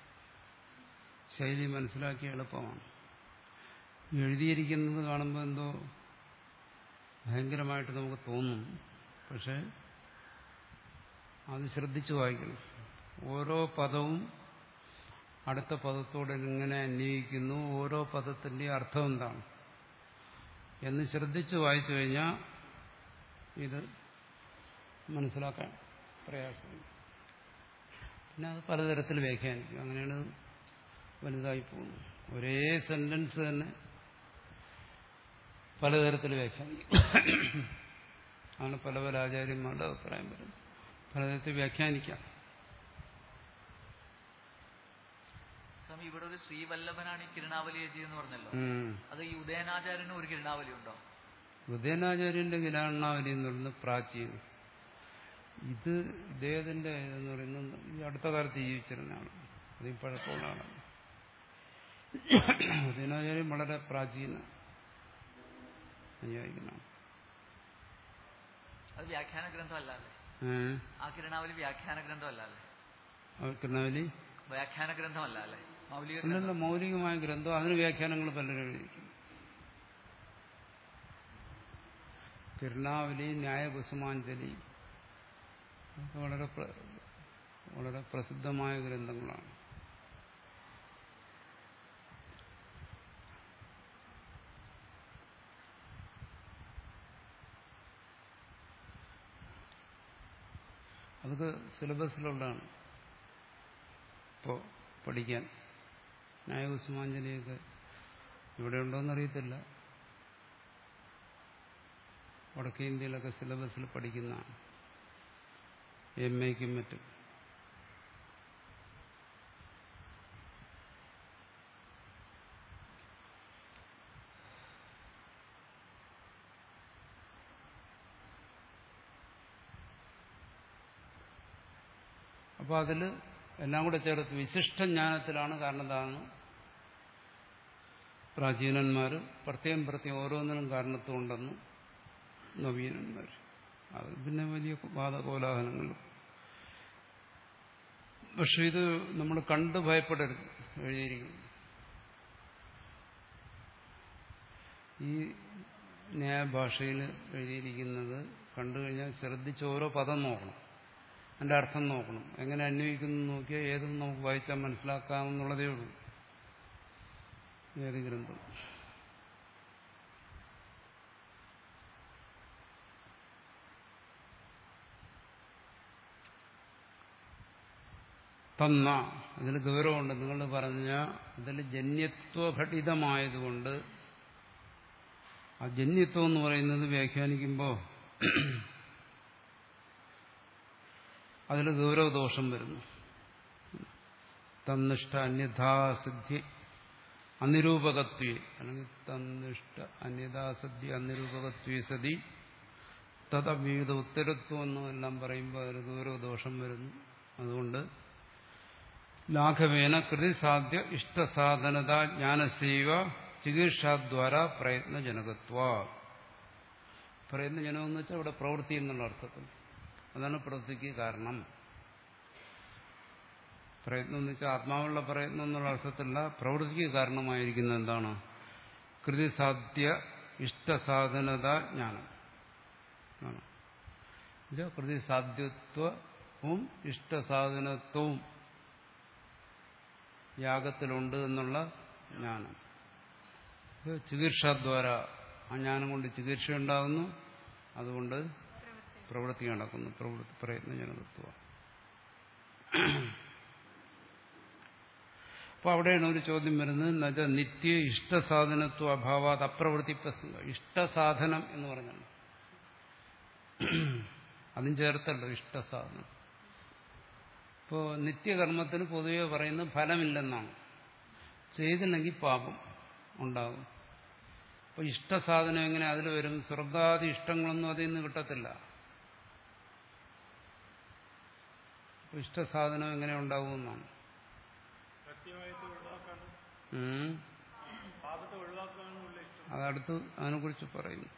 [SPEAKER 1] ശൈലി മനസ്സിലാക്കി എളുപ്പമാണ്. എഴുതിയിരിക്കുന്നത് കാണുമ്പോൾ എന്തോ ഭയങ്കരമായിട്ട് നമുക്ക് തോന്നും. പക്ഷെ അത് ശ്രദ്ധിച്ചു വായിക്കണം. ഓരോ പദവും അടുത്ത പദത്തോട് എങ്ങനെ അന്വയിക്കുന്നു, ഓരോ പദത്തിന്റെ അർത്ഥം എന്താണ് എന്ന് ശ്രദ്ധിച്ചു വായിച്ചു കഴിഞ്ഞാൽ ഇത് മനസ്സിലാക്കാൻ പ്രയാസമില്ല. പിന്നെ അത് പലതരത്തിൽ വ്യാഖ്യാനിക്കും. അങ്ങനെയാണ് വലുതായി പോകുന്നത്. ഒരേ സെന്റൻസ് തന്നെ പലതരത്തിൽ വ്യാഖ്യാനിക്കും. ആണ് പല പല ആചാര്യന്മാരുടെ അഭിപ്രായം വരുന്നത്. പലതരത്തിൽ വ്യാഖ്യാനിക്കാം.
[SPEAKER 2] സ്വാമി, ഇവിടെ ഒരു ശ്രീവല്ലഭനാണ് ഈ കിരണാവലി എഴുതിയെന്ന് പറഞ്ഞല്ലോ. അത് ഈ ഉദയനാചാര്യന് ഒരു കിരണാവലി ഉണ്ടോ?
[SPEAKER 1] ഉദയനാചാര്യന്റെ കിരണാവലി എന്ന് പറയുന്നത് പ്രാചീന. ഇത് ഇദ്ദേഹത്തിന്റെ എന്ന് പറയുന്നത് ഈ അടുത്ത കാലത്ത് ജീവിച്ചിരുന്നതാണ്. അതിൽ പഴക്കമുള്ള ആളാണ്. ഉദയനാചാര്യൻ വളരെ പ്രാചീന അനുയായികളാണ്.
[SPEAKER 2] അത് വ്യാഖ്യാന ഗ്രന്ഥമല്ല അല്ലേ? ആ കിരണാവലി വ്യാഖ്യാന ഗ്രന്ഥമല്ല അല്ലേ?
[SPEAKER 1] കിരണാവലി
[SPEAKER 2] വ്യാഖ്യാന ഗ്രന്ഥമല്ല അല്ലേ?
[SPEAKER 1] മൗലിക മൗലികമായ ഗ്രന്ഥം. അതിന് വ്യാഖ്യാനങ്ങൾ പലരും എഴുതിയിരിക്കും. കിരണാവലി, ന്യായകുസുമാഞ്ജലി വളരെ വളരെ പ്രസിദ്ധമായ ഗ്രന്ഥങ്ങളാണ്. അതൊക്കെ സിലബസിലുള്ളതാണ് ഇപ്പോൾ പഠിക്കാൻ. ന്യായകുസുമാഞ്ജലിയൊക്കെ ഇവിടെ ഉണ്ടോയെന്നറിയത്തില്ല. വടക്കേ ഇന്ത്യയിലൊക്കെ സിലബസിൽ പഠിക്കുന്നതാണ്, എം എക്കും മറ്റും. അപ്പോൾ അതിൽ എല്ലാം കൂടെ ചേർത്ത് വിശിഷ്ട ജ്ഞാനത്തിലാണ്. കാരണം എന്താണ്, പ്രാചീനന്മാർ പ്രത്യേകം പ്രത്യേകം ഓരോന്നിനും കാരണത്വം ഉണ്ടെന്ന് നവീനന്മാർ. അത് പിന്നെ വലിയ വാദകോലാഹലങ്ങളും. പക്ഷെ ഇത് നമ്മൾ കണ്ട് ഭയപ്പെടരുത്. എഴുതിയിരിക്കുന്നു ഈ ന്യായഭാഷയിൽ എഴുതിയിരിക്കുന്നത് കണ്ടു കഴിഞ്ഞാൽ ശ്രദ്ധിച്ച് ഓരോ പദം നോക്കണം, അതിൻ്റെ അർത്ഥം നോക്കണം, എങ്ങനെ അന്വയിക്കുന്നു നോക്കിയാൽ ഏതും നമുക്ക് വായിച്ചാൽ മനസ്സിലാക്കാമെന്നുള്ളതേ ഉള്ളൂ ഏത് ഗ്രന്ഥം. തന്ന ഇതിൽ ഗൗരവമുണ്ട്. നിങ്ങൾ പറഞ്ഞ ഇതിൽ ജന്യത്വഘടിതമായതുകൊണ്ട് ആ ജന്യത്വം എന്ന് പറയുന്നത് വ്യാഖ്യാനിക്കുമ്പോൾ അതിൽ ഗൗരവദോഷം വരുന്നു. തന്നിഷ്ട അന്യഥാസിദ്ധി അനിരൂപകത്വേ അല്ലെങ്കിൽ തന്നിഷ്ട അന്യഥാസിദ്ധി അനിരൂപകത്വേ സതി തദ്വിധ ഉത്തരത്വം എന്നെല്ലാം പറയുമ്പോൾ അതിൽ ഗൗരവദോഷം വരുന്നു. അതുകൊണ്ട് ലാഘവേന കൃതിസാധ്യ ഇഷ്ടസാധനത ജ്ഞാനസേവ ചികിത്സാദ്വാര പ്രയത്നജനകത്വ. പ്രയത്നജനം എന്ന് വെച്ചാൽ ഇവിടെ പ്രവൃത്തി എന്നുള്ള അർത്ഥത്തിൽ, അതാണ് പ്രവൃത്തിക്ക് കാരണം. പ്രയത്നം എന്ന് വെച്ചാൽ ആത്മാവുള്ള പ്രയത്നം എന്നുള്ള അർത്ഥത്തിലുള്ള പ്രവൃത്തിക്ക് കാരണമായിരിക്കുന്ന എന്താണ്, കൃതിസാധ്യ ഇഷ്ടസാധനത ജ്ഞാനം. കൃതിസാധ്യത്വവും ഇഷ്ടസാധനത്വവും യാഗത്തിലുണ്ട് എന്നുള്ള ജ്ഞാനം. ചികിത്സാദ്വാര ആ ജ്ഞാനം കൊണ്ട് ചികിത്സ ഉണ്ടാകുന്നു, അതുകൊണ്ട് പ്രവൃത്തി നടക്കുന്നു. പ്രവൃത്തി പ്രയത്നജനകത്വ. അപ്പോൾ അവിടെയാണ് ഒരു ചോദ്യം വരുന്നത്. എന്നുവെച്ചാൽ നിത്യ ഇഷ്ടസാധനത്വ അഭാവാത് അപ്രവൃത്തി പ്രസംഗ. ഇഷ്ടസാധനം എന്ന് പറഞ്ഞാൽ അതും ചേർത്തല്ലോ ഇഷ്ടസാധനം. ഇപ്പോൾ നിത്യകർമ്മത്തിന് പൊതുവെ പറയുന്നത് ഫലമില്ലെന്നാണ്. ചെയ്തില്ലെങ്കിൽ പാപം ഉണ്ടാകും. അപ്പോൾ ഇഷ്ടസാധനം എങ്ങനെ അതിൽ വരും? സ്വർഗാദി ഇഷ്ടങ്ങളൊന്നും അതിൽ നിന്ന് കിട്ടത്തില്ല. അപ്പോൾ ഇഷ്ടസാധനം എങ്ങനെ ഉണ്ടാകുമെന്നാണ്. അതടുത്ത് അതിനെക്കുറിച്ച് പറയുന്നു.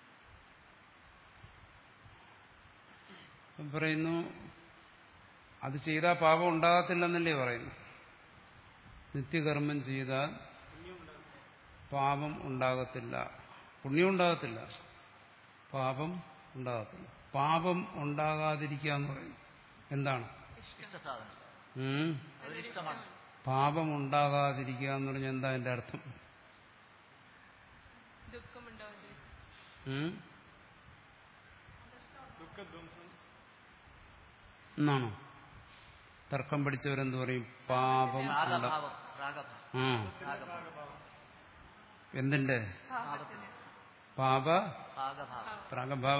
[SPEAKER 1] പറയുന്നു അത് ചെയ്താൽ പാപം ഉണ്ടാകത്തില്ലെന്നല്ലേ പറയുന്നു. നിത്യകർമ്മം ചെയ്താൽ പാപം ഉണ്ടാകത്തില്ല, പുണ്യം ഉണ്ടാകത്തില്ല, പാപം ഉണ്ടാകത്തില്ല. പാപം ഉണ്ടാകാതിരിക്കുക എന്ന് പറയുന്നു എന്താണ്? ഉം പാപം ഉണ്ടാകാതിരിക്കുക എന്ന് പറഞ്ഞാൽ എന്താ അതിന്റെ അർത്ഥം? എന്നാണോ? തർക്കം പഠിച്ചവരെന്ത് പറയും? പാപം ആ എന്തിന്റെ? പാപ പ്രാഗഭാവ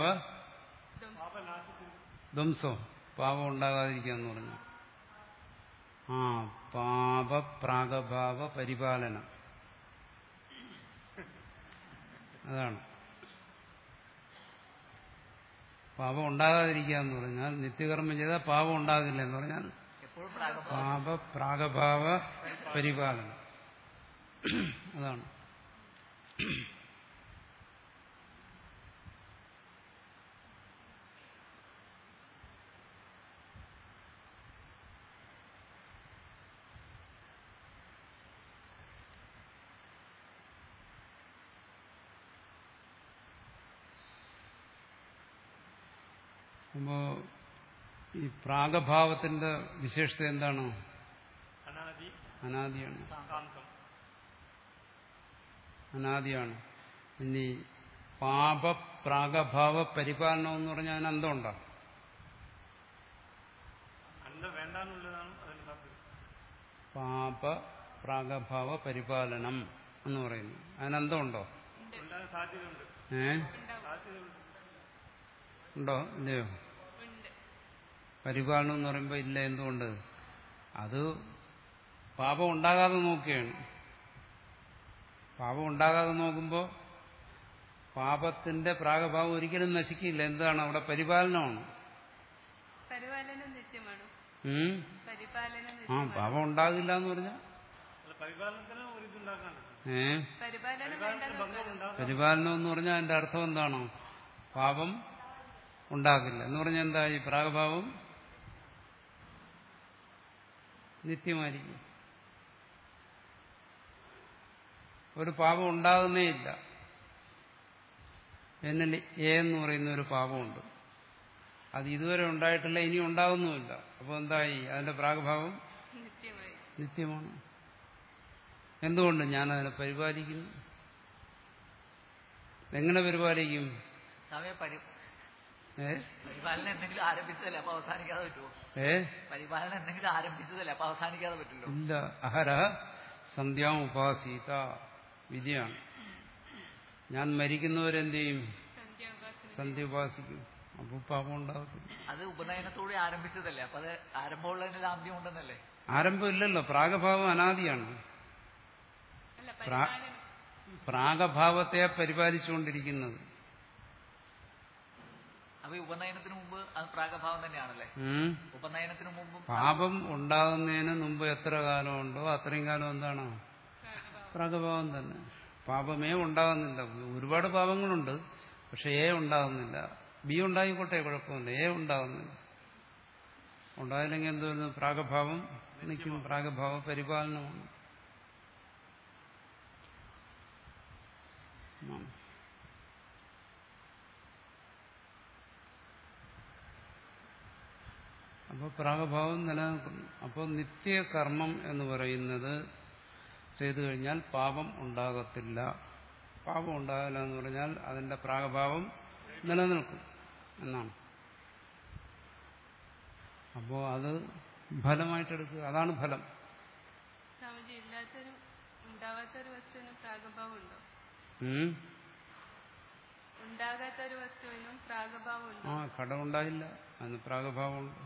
[SPEAKER 1] ധ്വംസം. പാപം ഉണ്ടാകാതിരിക്കുക എന്ന് പറഞ്ഞു. ആ പാപ പ്രാഗഭാവ പരിപാലനം, അതാണ്. പാപം ഉണ്ടാകാതിരിക്കുക എന്ന് പറഞ്ഞാൽ നിത്യകർമ്മം ചെയ്താൽ പാപം ഉണ്ടാകില്ല എന്ന് പറഞ്ഞാൽ പാപ പ്രാഗഭാവ പരിപാലനം, അതാണ്. അപ്പോ ഈ പ്രാഗഭാവത്തിന്റെ വിശേഷത എന്താണ്? അനാദിയാണ്, അനാദിയാണ്. ഇനി പാപ പ്രാഗഭാവ പരിപാലനം എന്ന് പറഞ്ഞാൽ അതിന് അന്തമുണ്ടോ? പാപ പ്രാഗഭാവ പരിപാലനം എന്ന് പറയുന്നു, അതിന് അന്തമുണ്ടോ? ഏ ഉണ്ടോ? ഇല്ലയോ? പരിപാലനം എന്ന് പറയുമ്പോൾ ഇല്ല. എന്തുകൊണ്ട്? അത് പാപം ഉണ്ടാകാതെ നോക്കുകയാണ്. പാപം ഉണ്ടാകാതെ നോക്കുമ്പോൾ പാപത്തിന്റെ പ്രാഗഭാവം ഒരിക്കലും നശിക്കില്ല. എന്താണ് അവിടെ? പരിപാലനമാണ്. ഉം?
[SPEAKER 3] പരിപാലനം
[SPEAKER 1] ആ പാപം ഉണ്ടാകില്ല എന്ന് പറഞ്ഞാൽ ഏ
[SPEAKER 3] പരിപാലനം വേണ്ട.
[SPEAKER 1] പരിപാലനം എന്ന് പറഞ്ഞാൽ അതിന്റെ അർത്ഥം എന്താണോ? പാപം ഉണ്ടാകില്ല എന്ന് പറഞ്ഞാൽ എന്താ? ഈ പ്രാഗഭാവം നിത്യമായിരിക്കും. ഒരു പാപം ഉണ്ടാകുന്നേ ഇല്ല. എന്നിൽ എ എന്ന് പറയുന്ന ഒരു പാപമുണ്ട്. അത് ഇതുവരെ ഉണ്ടായിട്ടില്ല, ഇനി ഉണ്ടാകുന്നുമില്ല. അപ്പോൾ എന്തായി? അതിന്റെ പ്രാഗഭാവം
[SPEAKER 3] നിത്യമായി.
[SPEAKER 1] നിത്യമാണ്. എന്തുകൊണ്ട്? ഞാനതിനെ പരിപാലിക്കുന്നു. എങ്ങനെ പരിപാലിക്കും?
[SPEAKER 2] സമയം പരി
[SPEAKER 1] ഏ
[SPEAKER 2] പരിപാലനം എന്തെങ്കിലും ആരംഭിച്ചതല്ലേ അപ്പൊ അവസാനിക്കാതെ പറ്റുമോ?
[SPEAKER 1] ഏ
[SPEAKER 2] പരിപാലനം എന്തെങ്കിലും ആരംഭിച്ചതല്ലേ അപ്പൊ അവസാനിക്കാതെ പറ്റുമല്ലോ?
[SPEAKER 1] ഇല്ല. അഹര സന്ധ്യാം ഉപാസീത വിധിയാണ്. ഞാൻ മരിക്കുന്നവരെന്ത് ചെയ്യും?
[SPEAKER 3] സന്ധ്യാഭാസം.
[SPEAKER 1] സന്ധ്യ ഉപാസിക്കും. അപ്പോൾ പാപം ഉണ്ടാകത്തില്ല.
[SPEAKER 2] അത് ഉപനയനത്തോടെ ആരംഭിച്ചതല്ലേ അപ്പൊ അത് ആരംഭമുള്ളതിന് ആദ്യം ഉണ്ടെന്നല്ലേ?
[SPEAKER 1] ആരംഭം ഇല്ലല്ലോ. പ്രാഗഭാവം അനാദിയാണ്.
[SPEAKER 3] അല്ല,
[SPEAKER 1] പ്രാ-
[SPEAKER 3] പരിപാലനം.
[SPEAKER 1] പ്രാഗഭാവത്തെ പരിപാലിച്ചുകൊണ്ടിരിക്കുന്നത്.
[SPEAKER 2] അപ്പൊ ഈ ഉപനയനത്തിന് മുമ്പ് അത് പ്രാഗഭാവം തന്നെയാണല്ലേ?
[SPEAKER 1] ഉം.
[SPEAKER 2] ഉപനയനത്തിന് മുമ്പും
[SPEAKER 1] പാപം ഉണ്ടാകുന്നതിന് മുമ്പ് എത്ര കാലമുണ്ടോ അത്രയും കാലം എന്താണോ?
[SPEAKER 3] പ്രാഗഭാവം.
[SPEAKER 1] പ്രാഗഭാവം തന്നെ. പാപമേ ഉണ്ടാകുന്നില്ല. ഒരുപാട് പാപങ്ങളുണ്ട്, പക്ഷെ എ ഉണ്ടാകുന്നില്ല. ബി ഉണ്ടായിക്കോട്ടെ, കുഴപ്പമില്ല. എ ഉണ്ടാകുന്നില്ല. ഉണ്ടായില്ലെങ്കിൽ എന്തോന്ന്? പ്രാഗഭാവം നിൽക്കും. പ്രാഗഭാവ പരിപാലനമാണ്. ഉം. അപ്പോൾ പ്രാഗഭാവം നിലനിൽക്കുന്നു. അപ്പോൾ നിത്യകർമ്മം എന്ന് പറയുന്നത് ചെയ്തു കഴിഞ്ഞാൽ പാപം ഉണ്ടാകത്തില്ല. പാപം ഉണ്ടാകില്ല എന്ന് പറഞ്ഞാൽ അതിന്റെ പ്രാഗഭാവം നിലനിൽക്കും എന്നാണ്. അപ്പോൾ അത് ഫലമായിട്ടെടുക്കുക. അതാണ് ഫലം.
[SPEAKER 3] സ്വാമിജി, ഇല്ലാത്തൊരു ഉണ്ടാവാത്തൊരു വസ്തുവിനും പ്രാഗഭാവം ഉണ്ടോ?
[SPEAKER 1] ഉം?
[SPEAKER 3] ഉണ്ടാകാത്തൊരു വസ്തുവിനും പ്രാഗഭാവം ഉണ്ടോ?
[SPEAKER 1] ആ കടം ഉണ്ടായില്ല, അതിന് പ്രാഗഭാവമുണ്ട്.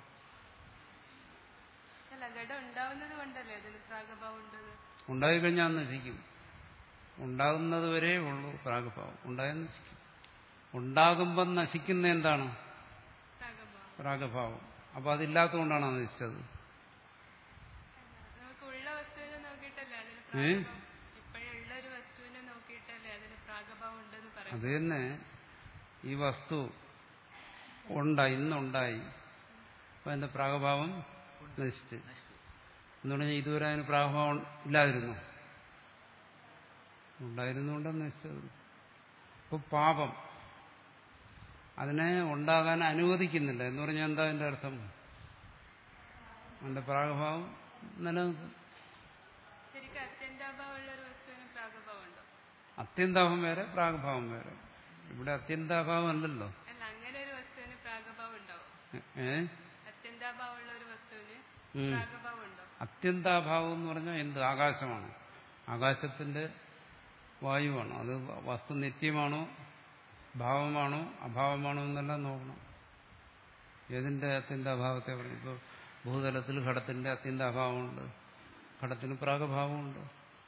[SPEAKER 3] അല്ല, ഘടം ഉണ്ടാവുന്നത് കൊണ്ടല്ലേ അതിന് പ്രാഗഭാവം ഉണ്ടത്?
[SPEAKER 1] ഉണ്ടായിക്കഴിഞ്ഞാൽ നശിക്കും. ഉണ്ടാകുന്നത് വരെ ഉള്ളൂ പ്രാഗഭാവം. ഉണ്ടായാൽ നശിക്കും. ഉണ്ടാകുമ്പം നശിക്കുന്ന എന്താണ്?
[SPEAKER 3] പ്രാഗഭാവം.
[SPEAKER 1] പ്രാഗഭാവം. അപ്പൊ അതില്ലാത്തതുകൊണ്ടാണ് നശിച്ചത്.
[SPEAKER 3] നമുക്ക് ഉള്ള വസ്തുവിനെ നോക്കിയിട്ടല്ലേ അതിന്
[SPEAKER 1] ഏ?
[SPEAKER 3] പ്രാഗഭാവം. ഇപ്പോഴുള്ള ഒരു വസ്തുവിനെ നോക്കിയിട്ടല്ലേ അതിന് പ്രാഗഭാവം ഉണ്ടെന്ന്
[SPEAKER 1] അത്
[SPEAKER 3] പറയും.
[SPEAKER 1] തന്നെ ഈ വസ്തു ഉണ്ടായി, ഇന്നുണ്ടായി. അപ്പൊ അതിന്റെ പ്രാഗഭാവം നശിച്ച് എന്ന് പറഞ്ഞാൽ ഇതുവരെ അതിന് പ്രാഗഭാവം ഇല്ലാതിരുന്നു. ഉണ്ടായിരുന്നുകൊണ്ടാണ് നശിച്ചത്. ഇപ്പൊ പാപം അതിനെ ഉണ്ടാകാൻ അനുവദിക്കുന്നില്ല എന്ന് പറഞ്ഞാൽ എന്താ അതിന്റെ അർത്ഥം? അതിന്റെ പ്രാഗഭാവം നിലനിൽക്കും.
[SPEAKER 3] ശരിക്കും അത്യന്താഭാവമുള്ള ഒരു വസ്തുവിന് പ്രാഗഭാവം ഉണ്ടോ?
[SPEAKER 1] അത്യന്താഭാവം വേറെ, പ്രാഗഭാവം വേറെ. ഇവിടെ അത്യന്താഭാവം അല്ലല്ലോ.
[SPEAKER 3] അല്ല, അങ്ങനെ ഒരു വസ്തുവിന് പ്രാഗഭാവം ഉണ്ടാവും.
[SPEAKER 1] ഏ
[SPEAKER 3] അത്യന്താഭാവമുള്ള ഒരു വസ്തുവിന്
[SPEAKER 1] ഉം.
[SPEAKER 3] പ്രാഗഭാവം ഉണ്ടോ?
[SPEAKER 1] അത്യന്താഭാവം എന്ന് പറഞ്ഞാൽ എന്ത്? ആകാശമാണ്. ആകാശത്തിന്റെ വായുവാണ്. അത് വസ്തു നിത്യമാണോ, ഭാവമാണോ, അഭാവമാണോ എന്നെല്ലാം നോക്കണം. ഏതിന്റെ അത്യന്താഭാവത്തെ പറയും? ഇപ്പോൾ ഭൂതലത്തിൽ ഘടത്തിന്റെ അത്യന്താഭാവമുണ്ട്, ഘടത്തിന് പ്രാഗഭാവമുണ്ട്.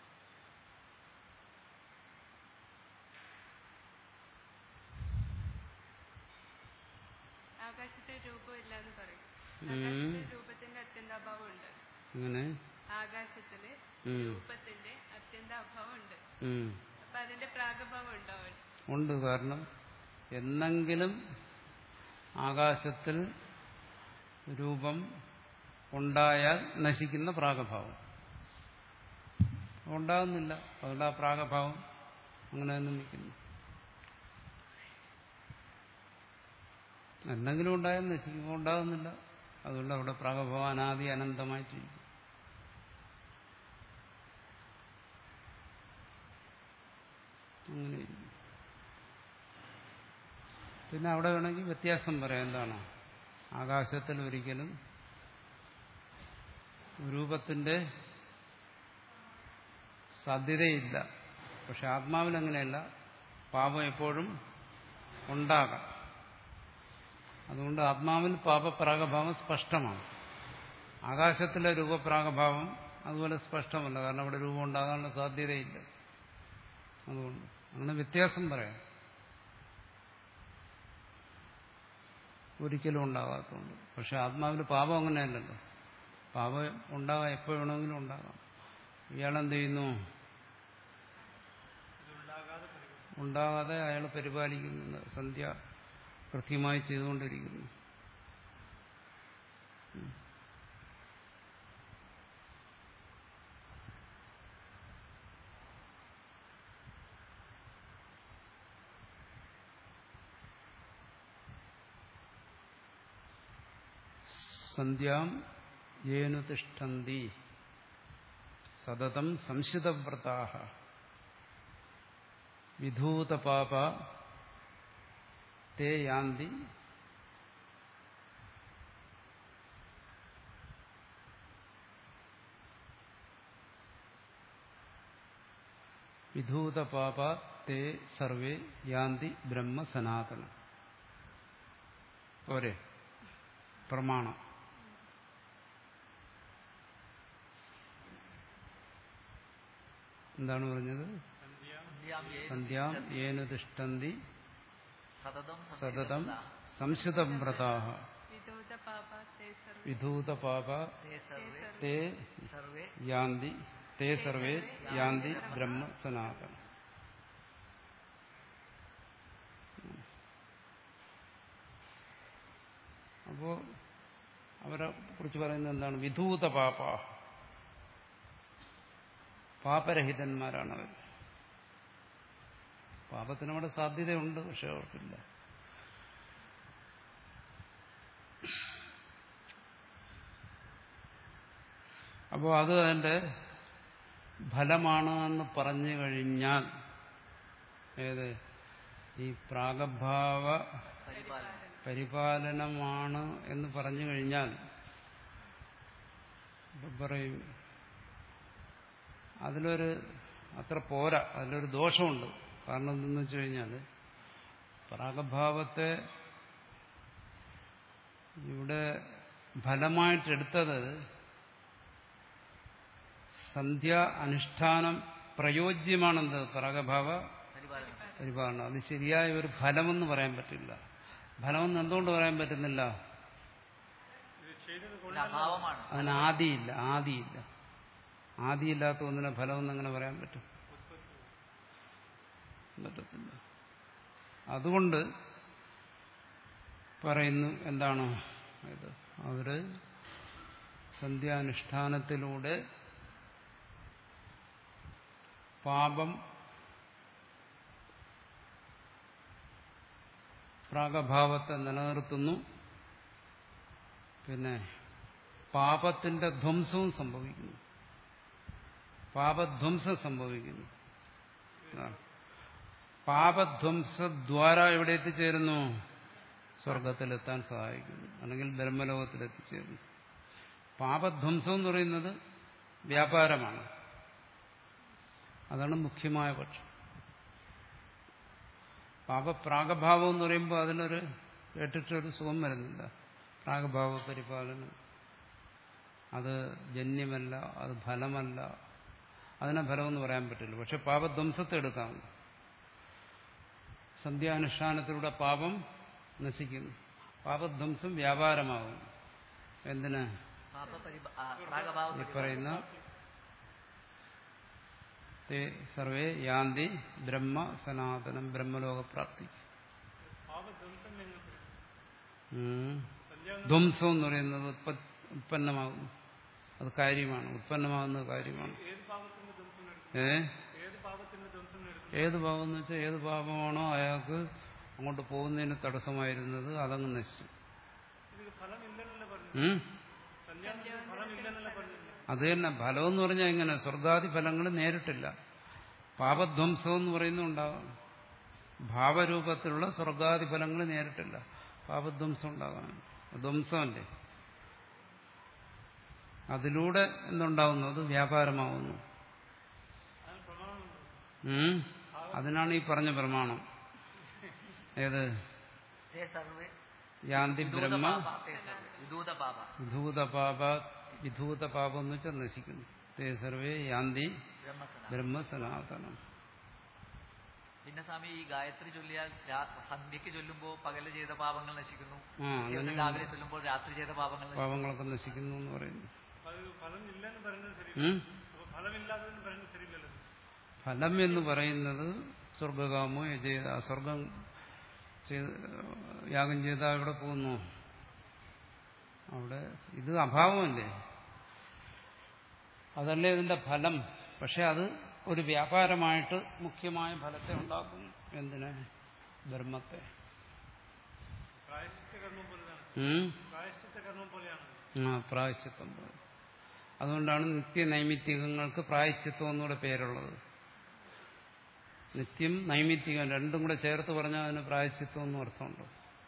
[SPEAKER 3] ആകാശത്തിന് രൂപമില്ല എന്ന് പറയും.
[SPEAKER 1] ഉം.
[SPEAKER 3] ആകാശത്തിന് രൂപത്തിന്റെ അത്യന്താഭാവം ഉണ്ട്.
[SPEAKER 1] ഇങ്ങനെ
[SPEAKER 3] ആകാശത്തിന്
[SPEAKER 1] ഉം.
[SPEAKER 3] രൂപത്തിന്റെ അത്യന്താഭാവം ഉണ്ട്.
[SPEAKER 1] ഉം.
[SPEAKER 3] അപ്പൊ അതിന്റെ പ്രാഗഭാവം ഉണ്ടാവും.
[SPEAKER 1] ഉണ്ട്. കാരണം എന്നെങ്കിലും ആകാശത്തിൽ രൂപം ഉണ്ടായാൽ നശിക്കുന്ന പ്രാഗഭാവം ഉണ്ടാകുന്നില്ല. അതുകൊണ്ട് ആ പ്രാഗഭാവം അങ്ങനെ തന്നെ നിൽക്കുന്നു. എന്തെങ്കിലും ഉണ്ടായാൽ നശിക്കുമ്പോൾ ഉണ്ടാകുന്നില്ല. അതുകൊണ്ട് അവിടെ പ്രാഗഭാവം അനാദി അനന്തമായിട്ടിരിക്കും. അങ്ങനെ പിന്നെ അവിടെ വേണമെങ്കിൽ വ്യത്യാസം പറയാം. എന്താണ്? ആകാശത്തിൽ ഒരിക്കലും രൂപത്തിന്റെ സാധ്യതയില്ല. പക്ഷെ ആത്മാവിൽ അങ്ങനെയല്ല. പാപം എപ്പോഴും ഉണ്ടാകാം. അതുകൊണ്ട് ആത്മാവിൽ പാപപ്രാഗഭാവം സ്പഷ്ടമാണ്. ആകാശത്തിലെ രൂപപ്രാഗഭാവം അതുപോലെ സ്പഷ്ടമല്ല. കാരണം അവിടെ രൂപം ഉണ്ടാകാനുള്ള സാധ്യതയില്ല. അതുകൊണ്ട് അങ്ങനെ വ്യത്യാസം പറയാം. ഒരിക്കലും ഉണ്ടാകാത്തതുകൊണ്ട്. പക്ഷെ ആത്മാവിൽ പാപം അങ്ങനെയല്ലല്ലോ. പാപം ഉണ്ടാകാം, എപ്പോൾ വേണമെങ്കിലും ഉണ്ടാകാം. ഇയാളെന്ത് ചെയ്യുന്നു? ഉണ്ടാകാതെ അയാൾ പരിപാലിക്കുന്നു, സന്ധ്യ കൃത്യമായി ചെയ്തുകൊണ്ടിരിക്കുന്നു. സന്ധ്യാം യേനു തിഷ്ഠന്തി സതതം സംശിതവ്രതാഃ വിധൂതപാപ തേ യാന്തി വിധൂതപാപ തേ സർവേ യാന്തി ബ്രഹ്മ സനാതനം. പോരെ പ്രമാണം. എന്താണ് പറഞ്ഞത്? സന്ധ്യാം യേന തിഷ്ഠന്തി സതതം സംശിതവ്രതാഃ വിധൂതപാപ തേ യാന്തി തേ സർവേ യാന്തി ബ്രഹ്മ സനാതനം. അപ്പോ അവരെ കുറിച്ച് പറയുന്നത് എന്താണ്? വിധൂതപാപ, പാപരഹിതന്മാരാണ് അവർ. പാപത്തിന് അവിടെ സാധ്യതയുണ്ട്, പക്ഷെ അവർക്കില്ല. അപ്പോൾ അത് അതിൻ്റെ ഫലമാണ് എന്ന് പറഞ്ഞു കഴിഞ്ഞാൽ, ഏത് ഈ പ്രാഗഭാവ പരിപാലനമാണ് എന്ന് പറഞ്ഞു കഴിഞ്ഞാൽ പറയും അതിലൊരു അത്ര പോരാ, അതിലൊരു ദോഷമുണ്ട്. കാരണം എന്തെന്ന് വെച്ച് കഴിഞ്ഞാൽ പ്രാഗഭാവത്തെ ഇവിടെ ഫലമായിട്ടെടുത്തത് സന്ധ്യ അനുഷ്ഠാനം പ്രയോജ്യമാണെന്ത്? പ്രാഗഭാവ പരിപാലനം. അത് ശരിയായ ഒരു ഫലമെന്ന് പറയാൻ പറ്റില്ല. ഫലമെന്ന് എന്തുകൊണ്ട് പറയാൻ പറ്റുന്നില്ല? അതിന് ആദിയില്ല. ആദിയില്ല ആദിയില്ലാത്ത ഒന്നിനെ ഫലമെന്ന് എങ്ങനെ പറയാൻ പറ്റും? പറ്റത്തില്ല. അതുകൊണ്ട് പറയുന്നു എന്താണ് ഇത്? അവര് സന്ധ്യാനുഷ്ഠാനത്തിലൂടെ പാപം പ്രാഗഭാവത്തെ നിലനിർത്തുന്നു. പിന്നെ പാപത്തിന്റെ ധ്വംസവും സംഭവിക്കുന്നു, പാപധ്വംസം സംഭവിക്കുന്നു. പാപധ്വംസദ്വാര എവിടെ എത്തിച്ചേരുന്നു? സ്വർഗത്തിലെത്താൻ സഹായിക്കുന്നു, അല്ലെങ്കിൽ ബ്രഹ്മലോകത്തിലെത്തിച്ചേരുന്നു. പാപധ്വംസം എന്ന് പറയുന്നത് വ്യാപാരമാണ്. അതാണ് മുഖ്യമായ പക്ഷം. പാപപ്രാഗഭാവം എന്ന് പറയുമ്പോൾ അതിനൊരു കേട്ടിട്ടൊരു സുഖം വരുന്നില്ല. പ്രാഗഭാവ പരിപാലനം അത് ജന്യമല്ല, അത് ഫലമല്ല, അതിനെ ഫലമെന്ന് പറയാൻ പറ്റില്ല. പക്ഷെ പാപധ്വംസത്തെ എടുക്കാം. സന്ധ്യാനുഷ്ഠാനത്തിലൂടെ പാപം നശിക്കുന്നു, പാപധ്വംസം വ്യാപാരമാകും. എന്തിന്? ഈ പറയുന്ന സർവേ യാന്തി ബ്രഹ്മ സനാതനം, ബ്രഹ്മലോകപ്രാപ്തി. ധ്വംസം എന്ന് പറയുന്നത് ഉത്പന്നമാകുന്നു, അത് കാര്യമാണ്, ഉത്പന്നമാകുന്ന കാര്യമാണ്. ഏ ഏത് പാപം എന്ന് വെച്ചാൽ ഏത് പാപമാണോ അയാൾക്ക് അങ്ങോട്ട് പോകുന്നതിന് തടസ്സമായിരുന്നത് അതങ്ങ് നശിച്ചു. അത് തന്നെ ഫലം എന്ന് പറഞ്ഞാൽ എങ്ങനെ? സ്വർഗാദി ഫലങ്ങൾ നേരിട്ടില്ല. പാപധ്വംസം എന്ന് പറയുന്നുണ്ടാകാം, ഭാവരൂപത്തിലുള്ള സ്വർഗാദി ഫലങ്ങൾ നേരിട്ടില്ല. പാപധ്വംസം ഉണ്ടാകാം, ധ്വംസമല്ലേ. അതിലൂടെ എന്തുണ്ടാവുന്നു? അത് വ്യാപാരമാവുന്നു. ഉം അതിനാണ് ഈ പറഞ്ഞ പ്രമാണം. ഏത്? യാന്തി ബ്രഹ്മ വിധൂതപാപ. വിധൂതപാപം എന്ന് വെച്ചാൽ നശിക്കുന്നു. തേ സർവേ യാന്തി ബ്രഹ്മ സനാതനം.
[SPEAKER 2] പിന്നെ സ്വാമി ഈ ഗായത്രി ചൊല്ലിയാൽ സന്ധ്യക്ക് ചൊല്ലുമ്പോൾ പകല് ചെയ്ത പാപങ്ങൾ നശിക്കുന്നു,
[SPEAKER 1] ആ
[SPEAKER 2] രാവിലെ ചൊല്ലുമ്പോൾ രാത്രി ചെയ്ത പാപങ്ങൾ
[SPEAKER 1] പാപങ്ങളൊക്കെ നശിക്കുന്നു എന്ന് പറയുന്നു. ഉം? ഫലം എന്ന് പറയുന്നത് സ്വർഗകാമോ ചെയ്ത സ്വർഗം ചെയ്ത് യാഗം ചെയ്താൽ എവിടെ പോകുന്നു? അവിടെ ഇത് അഭാവമല്ലേ, അതല്ലേ ഇതിന്റെ ഫലം. പക്ഷെ അത് ഒരു വ്യാപാരമായിട്ട് മുഖ്യമായ ഫലത്തെ ഉണ്ടാക്കുന്നു. എന്തിനെ? ധർമ്മത്തെ. ഉം? ആ പ്രായശ്ചിത്തം പോലെ. അതുകൊണ്ടാണ് നിത്യനൈമിത്തികങ്ങൾക്ക് പ്രായശ്ചിത്തം എന്നൂടെ പേരുള്ളത്. നിത്യം നൈമിത്തികം രണ്ടും കൂടെ ചേർത്ത് പറഞ്ഞാൽ അതിന് പ്രായശ്ചിത്തം എന്നും അർത്ഥമുണ്ട്.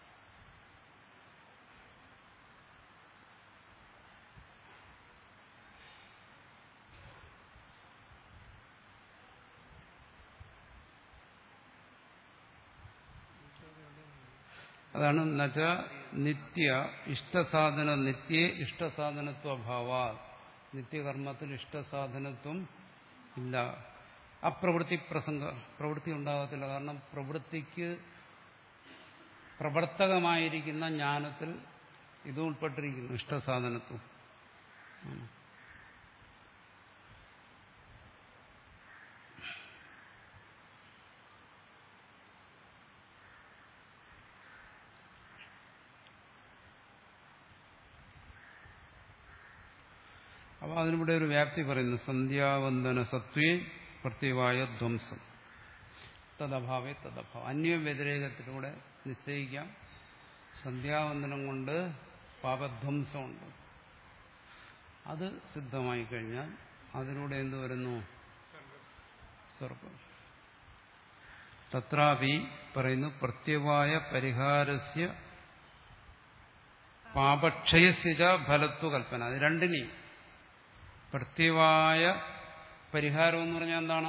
[SPEAKER 1] അതാണ് എന്നുവെച്ച നിത്യ ഇഷ്ടസാധന നിത്യേ ഇഷ്ടസാധനത്വ അഭാവാ. നിത്യകർമ്മത്തിൽ ഇഷ്ടസാധനത്വം ഇല്ല. അപ്രവൃത്തി പ്രസംഗ പ്രവൃത്തി ഉണ്ടാകത്തില്ല. കാരണം പ്രവൃത്തിക്ക് പ്രവർത്തകമായിരിക്കുന്ന ജ്ഞാനത്തിൽ ഇത് ഉൾപ്പെട്ടിരിക്കുന്നു, ഇഷ്ടസാധനത്വം. അപ്പൊ അതിനിവിടെ ഒരു വ്യാപ്തി പറയുന്നു. സന്ധ്യാവന്ദന സത്വേ പ്രത്യവായ ധ്വംസം തദഭാവേ തദഭാവം. അന്യ വ്യതിരേകത്തിലൂടെ നിശ്ചയിക്കാം. സന്ധ്യാവന്ദനം കൊണ്ട് പാപധ്വംസമുണ്ട്. അത് സിദ്ധമായി കഴിഞ്ഞാൽ അതിലൂടെ എന്ത് വരുന്നു? സ്വർഗം. തത്രാപി പറയുന്നു പ്രത്യവായ പരിഹാരസ്യ പാപക്ഷയസ്യ ഫലത്വ കൽപ്പന. അത് രണ്ടിനെയും പ്രത്യവായ പരിഹാരം എന്ന് പറഞ്ഞാൽ എന്താണ്?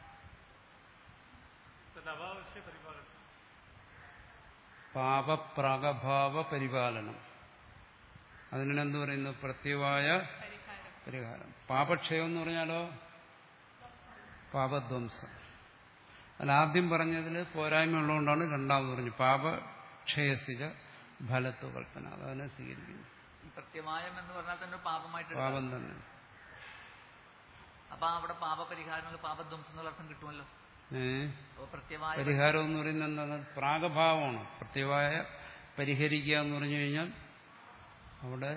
[SPEAKER 1] പാപപ്രാഗഭാവ പരിപാലനം. അതിനെന്ത് പറയുന്നു? പ്രത്യവായ പരിഹാരം. പാപക്ഷയം എന്ന് പറഞ്ഞാലോ പാപധ്വംസം. അല്ല, ആദ്യം പറഞ്ഞതിൽ പോരായ്മ ഉള്ളതുകൊണ്ടാണ് രണ്ടാമത് പറഞ്ഞു പാപക്ഷയസിക ഫലത്വ കൽപ്പന. അതതിനെ സ്വീകരിക്കുന്നു.
[SPEAKER 2] പ്രത്യവായം എന്ന് പറഞ്ഞാൽ തന്നെ പാപമായിട്ട്
[SPEAKER 1] പാപം തന്നെ.
[SPEAKER 2] അപ്പൊ അവിടെ പാപപരിഹാരം പാപധ്വംസം എന്നുള്ള അർത്ഥം കിട്ടുമല്ലോ.
[SPEAKER 1] ഏഹ്
[SPEAKER 2] പ്രത്യവായ
[SPEAKER 1] പരിഹാരം എന്ന് പറയുന്നത് എന്താണ്? പ്രാഗഭാവമാണ്. പ്രത്യവായ പരിഹരിക്കുക എന്ന് പറഞ്ഞു കഴിഞ്ഞാൽ അവിടെ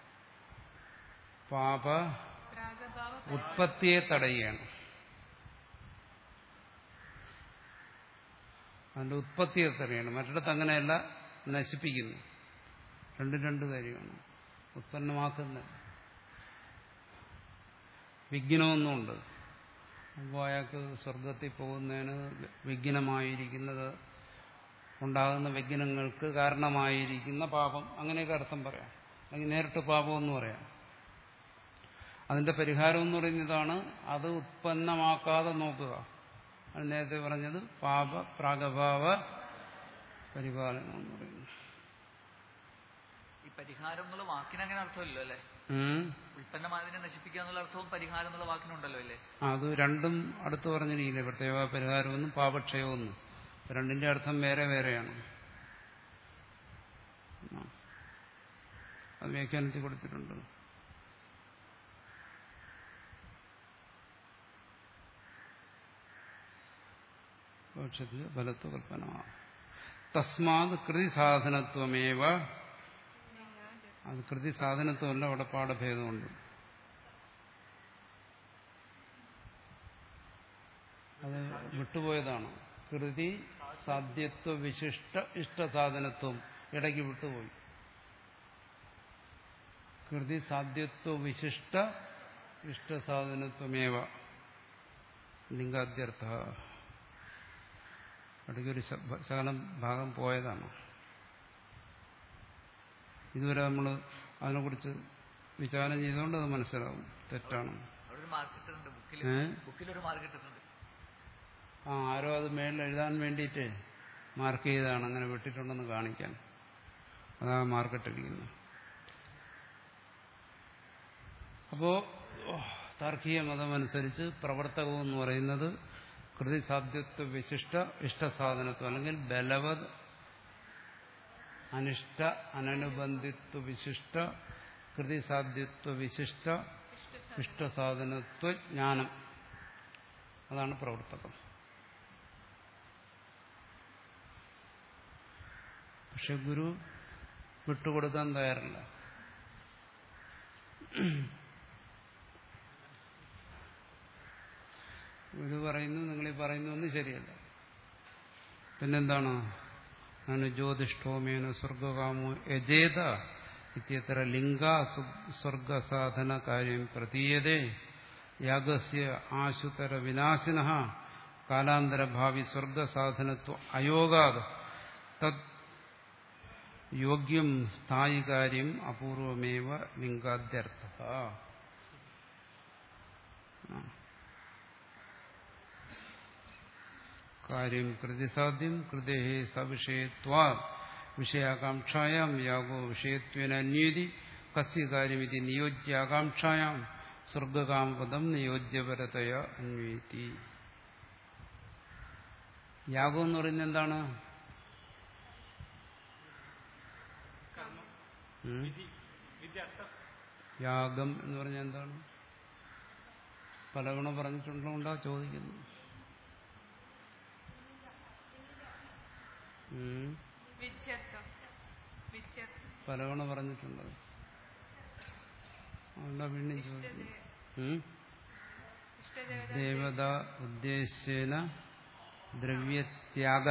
[SPEAKER 1] പാപ ഉത്പത്തിയെ തടയുകയാണ്. അതിന്റെ ഉത്പത്തിയെ തടയുകയാണ്. മറ്റിടത്ത് അങ്ങനെയല്ല, നശിപ്പിക്കുന്നു. രണ്ടും രണ്ട് കാര്യമാണ്. ഉത്പന്നമാക്കുന്നത് വിഘ്നമൊന്നുമുണ്ട്. അപ്പോൾ അയാൾക്ക് സ്വർഗത്തിൽ പോകുന്നതിന് വിഘ്നമായിരിക്കുന്നത്, ഉണ്ടാകുന്ന വിഘ്നങ്ങൾക്ക് കാരണമായിരിക്കുന്ന പാപം, അങ്ങനെയൊക്കെ അർത്ഥം പറയാം. അല്ലെങ്കിൽ നേരിട്ട് പാപമെന്ന് പറയാം. അതിന്റെ പരിഹാരം എന്ന് പറയുന്നതാണ് അത് ഉത്പന്നമാക്കാതെ നോക്കുക. അത് നേരത്തെ പറഞ്ഞത് പാപ പ്രാഗഭാവ പരിപാലനം എന്ന് പറയുന്നു.
[SPEAKER 2] ഈ പരിഹാരം എന്നുള്ള വാക്കിന് അങ്ങനെ അർത്ഥമില്ലോ അല്ലേ? ഉൽപ്പന്നമായതിനെ നശിപ്പിക്കുക എന്നുള്ള അർത്ഥവും പരിഹാരം എന്നുള്ള വാക്കിനുണ്ടല്ലോ അല്ലേ?
[SPEAKER 1] അത് രണ്ടും അടുത്ത് പറഞ്ഞിരിക്കില്ലേ? പ്രത്യേക പരിഹാരമൊന്നും പാപക്ഷയമൊന്നും. രണ്ടിന്റെ അർത്ഥം വേറെ വേറെയാണ്. അത് വ്യാഖ്യാനത്തിൽ കൊടുത്തിട്ടുണ്ട്. ഫലത്വ കൽപ്പന. തസ്മാത് കൃതി സാധനത്വമേവ. അത് കൃതി സാധനത്വമല്ല, അവിടെ പാഠഭേദമുണ്ട്. അത് വിട്ടുപോയതാണ്. കൃതി സാധ്യത്വ വിശിഷ്ട ഇഷ്ടസാധനത്വം ഇടയ്ക്ക് വിട്ടുപോയി. കൃതി സാധ്യത്വ വിശിഷ്ട ഇഷ്ടസാധനത്വമേവ ലിംഗാദ്യർത്ഥ. ഇടയ്ക്കൊരു ശകലം ഭാഗം പോയതാണ്. ഇതുവരെ നമ്മൾ അതിനെക്കുറിച്ച് വിചാരം ചെയ്തുകൊണ്ട് അത് മനസ്സിലാവും തെറ്റാണ്. ആ ആരോ അത് മേളിൽ എഴുതാൻ വേണ്ടിയിട്ട് മാർക്ക് ചെയ്താണ്, അങ്ങനെ വിട്ടിട്ടുണ്ടെന്ന് കാണിക്കാൻ. അതാ മാർക്കിട്ടിരിക്കുന്നത്. അപ്പോ താർക്കിക മതമനുസരിച്ച് പ്രവർത്തകം എന്ന് പറയുന്നത് കൃതിസാധ്യത്വ വിശിഷ്ട ഇഷ്ടസാധനത്വം, അല്ലെങ്കിൽ ബലവത് അനിഷ്ട അനനുബന്ധിത്വ വിശിഷ്ട കൃതിസാധ്യത്വ വിശിഷ്ട ഇഷ്ടസാധനത്വ ജ്ഞാനം. അതാണ് പ്രവർത്തകം. പക്ഷെ ഗുരു വിട്ടുകൊടുക്കാൻ തയ്യാറല്ല. ഗുരു പറയുന്നു നിങ്ങൾ ഈ പറയുന്നൊന്നും ശരിയല്ല. പിന്നെന്താണ്? അങ്ങനെ ജ്യോതിഷ്ഠോമേന സ്വർഗകാമോ യജേത ഇത്യത്ര ലിംഗ സ്വർഗസാധന കാര്യം പ്രതീയതേ യാഗസ്യ ആശുതര വിനാശിനഃ കാലാന്തരഭാവി സ്വർഗസാധനത്വ അയോഗാത് തദ് യോഗ്യം സ്ഥായി കാര്യം അപൂർവമേവ ലിംഗാദ്യർത്ഥഃ. കാര്യം കൃതിസാധ്യം കൃതേ സവിഷയത്വാ വിഷയാകാംക്ഷായാം യാഗോ വിഷയത്വേന അന്വേതി കസ്യ കാര്യമിതി നിയോജ്യാകാംക്ഷായാം സ്വർഗകാമപദം നിയോജ്യപരതയ അന്വേതി. യാഗം എന്ന് പറയുന്നത് എന്താണ്? യാഗം എന്ന് പറഞ്ഞാൽ എന്താണ്? പലഗുണം പറഞ്ഞിട്ടുണ്ടോ കൊണ്ടാ ചോദിക്കുന്നു. പലവണ പറഞ്ഞിട്ടുണ്ട്. അതുകൊണ്ടാ വീണ്ടും ചോദിക്കുന്നു. ദേവത ഉദ്ദേശ്യേന ദ്രവ്യത്യാഗ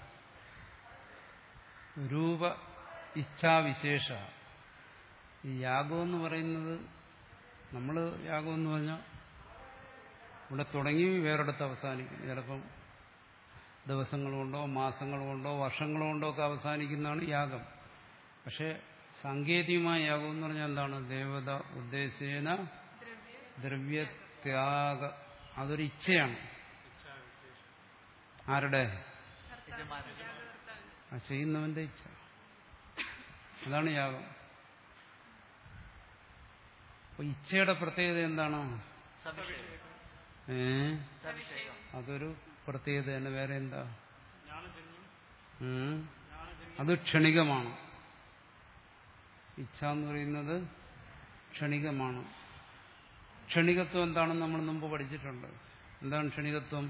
[SPEAKER 1] രൂപ ഇച്ഛാവിശേഷ. ഈ യാഗം എന്ന് പറയുന്നത്, നമ്മൾ യാഗം എന്ന് പറഞ്ഞാൽ ഇവിടെ തുടങ്ങി വേറെടുത്ത് അവസാനിക്കും. ചിലപ്പം ദിവസങ്ങൾ കൊണ്ടോ മാസങ്ങൾ കൊണ്ടോ വർഷങ്ങൾ കൊണ്ടോ ഒക്കെ അവസാനിക്കുന്നതാണ് യാഗം. പക്ഷെ സാങ്കേതികമായ യാഗം എന്ന് പറഞ്ഞാൽ എന്താണ്? ദേവത ഉദ്ദേശ്യേന ദ്രവ്യത്യാഗ. അതൊരു ഇച്ഛയാണ്. ആരുടെ? ആ ചെയ്യുന്നവന്റെ ഇച്ഛ. അതാണ് യാഗം. അപ്പൊ ഇച്ഛയുടെ പ്രത്യേകത എന്താണ്? ഏ അതൊരു പ്രത്യേകത തന്നെ. വേറെ എന്താ? അത് ക്ഷണികമാണ്. ഇച്ഛ എന്ന് പറയുന്നത് ക്ഷണികമാണ്. ക്ഷണികത്വം എന്താണെന്ന് നമ്മൾ മുമ്പ് പഠിച്ചിട്ടുണ്ട്. എന്താണ് ക്ഷണികത്വം?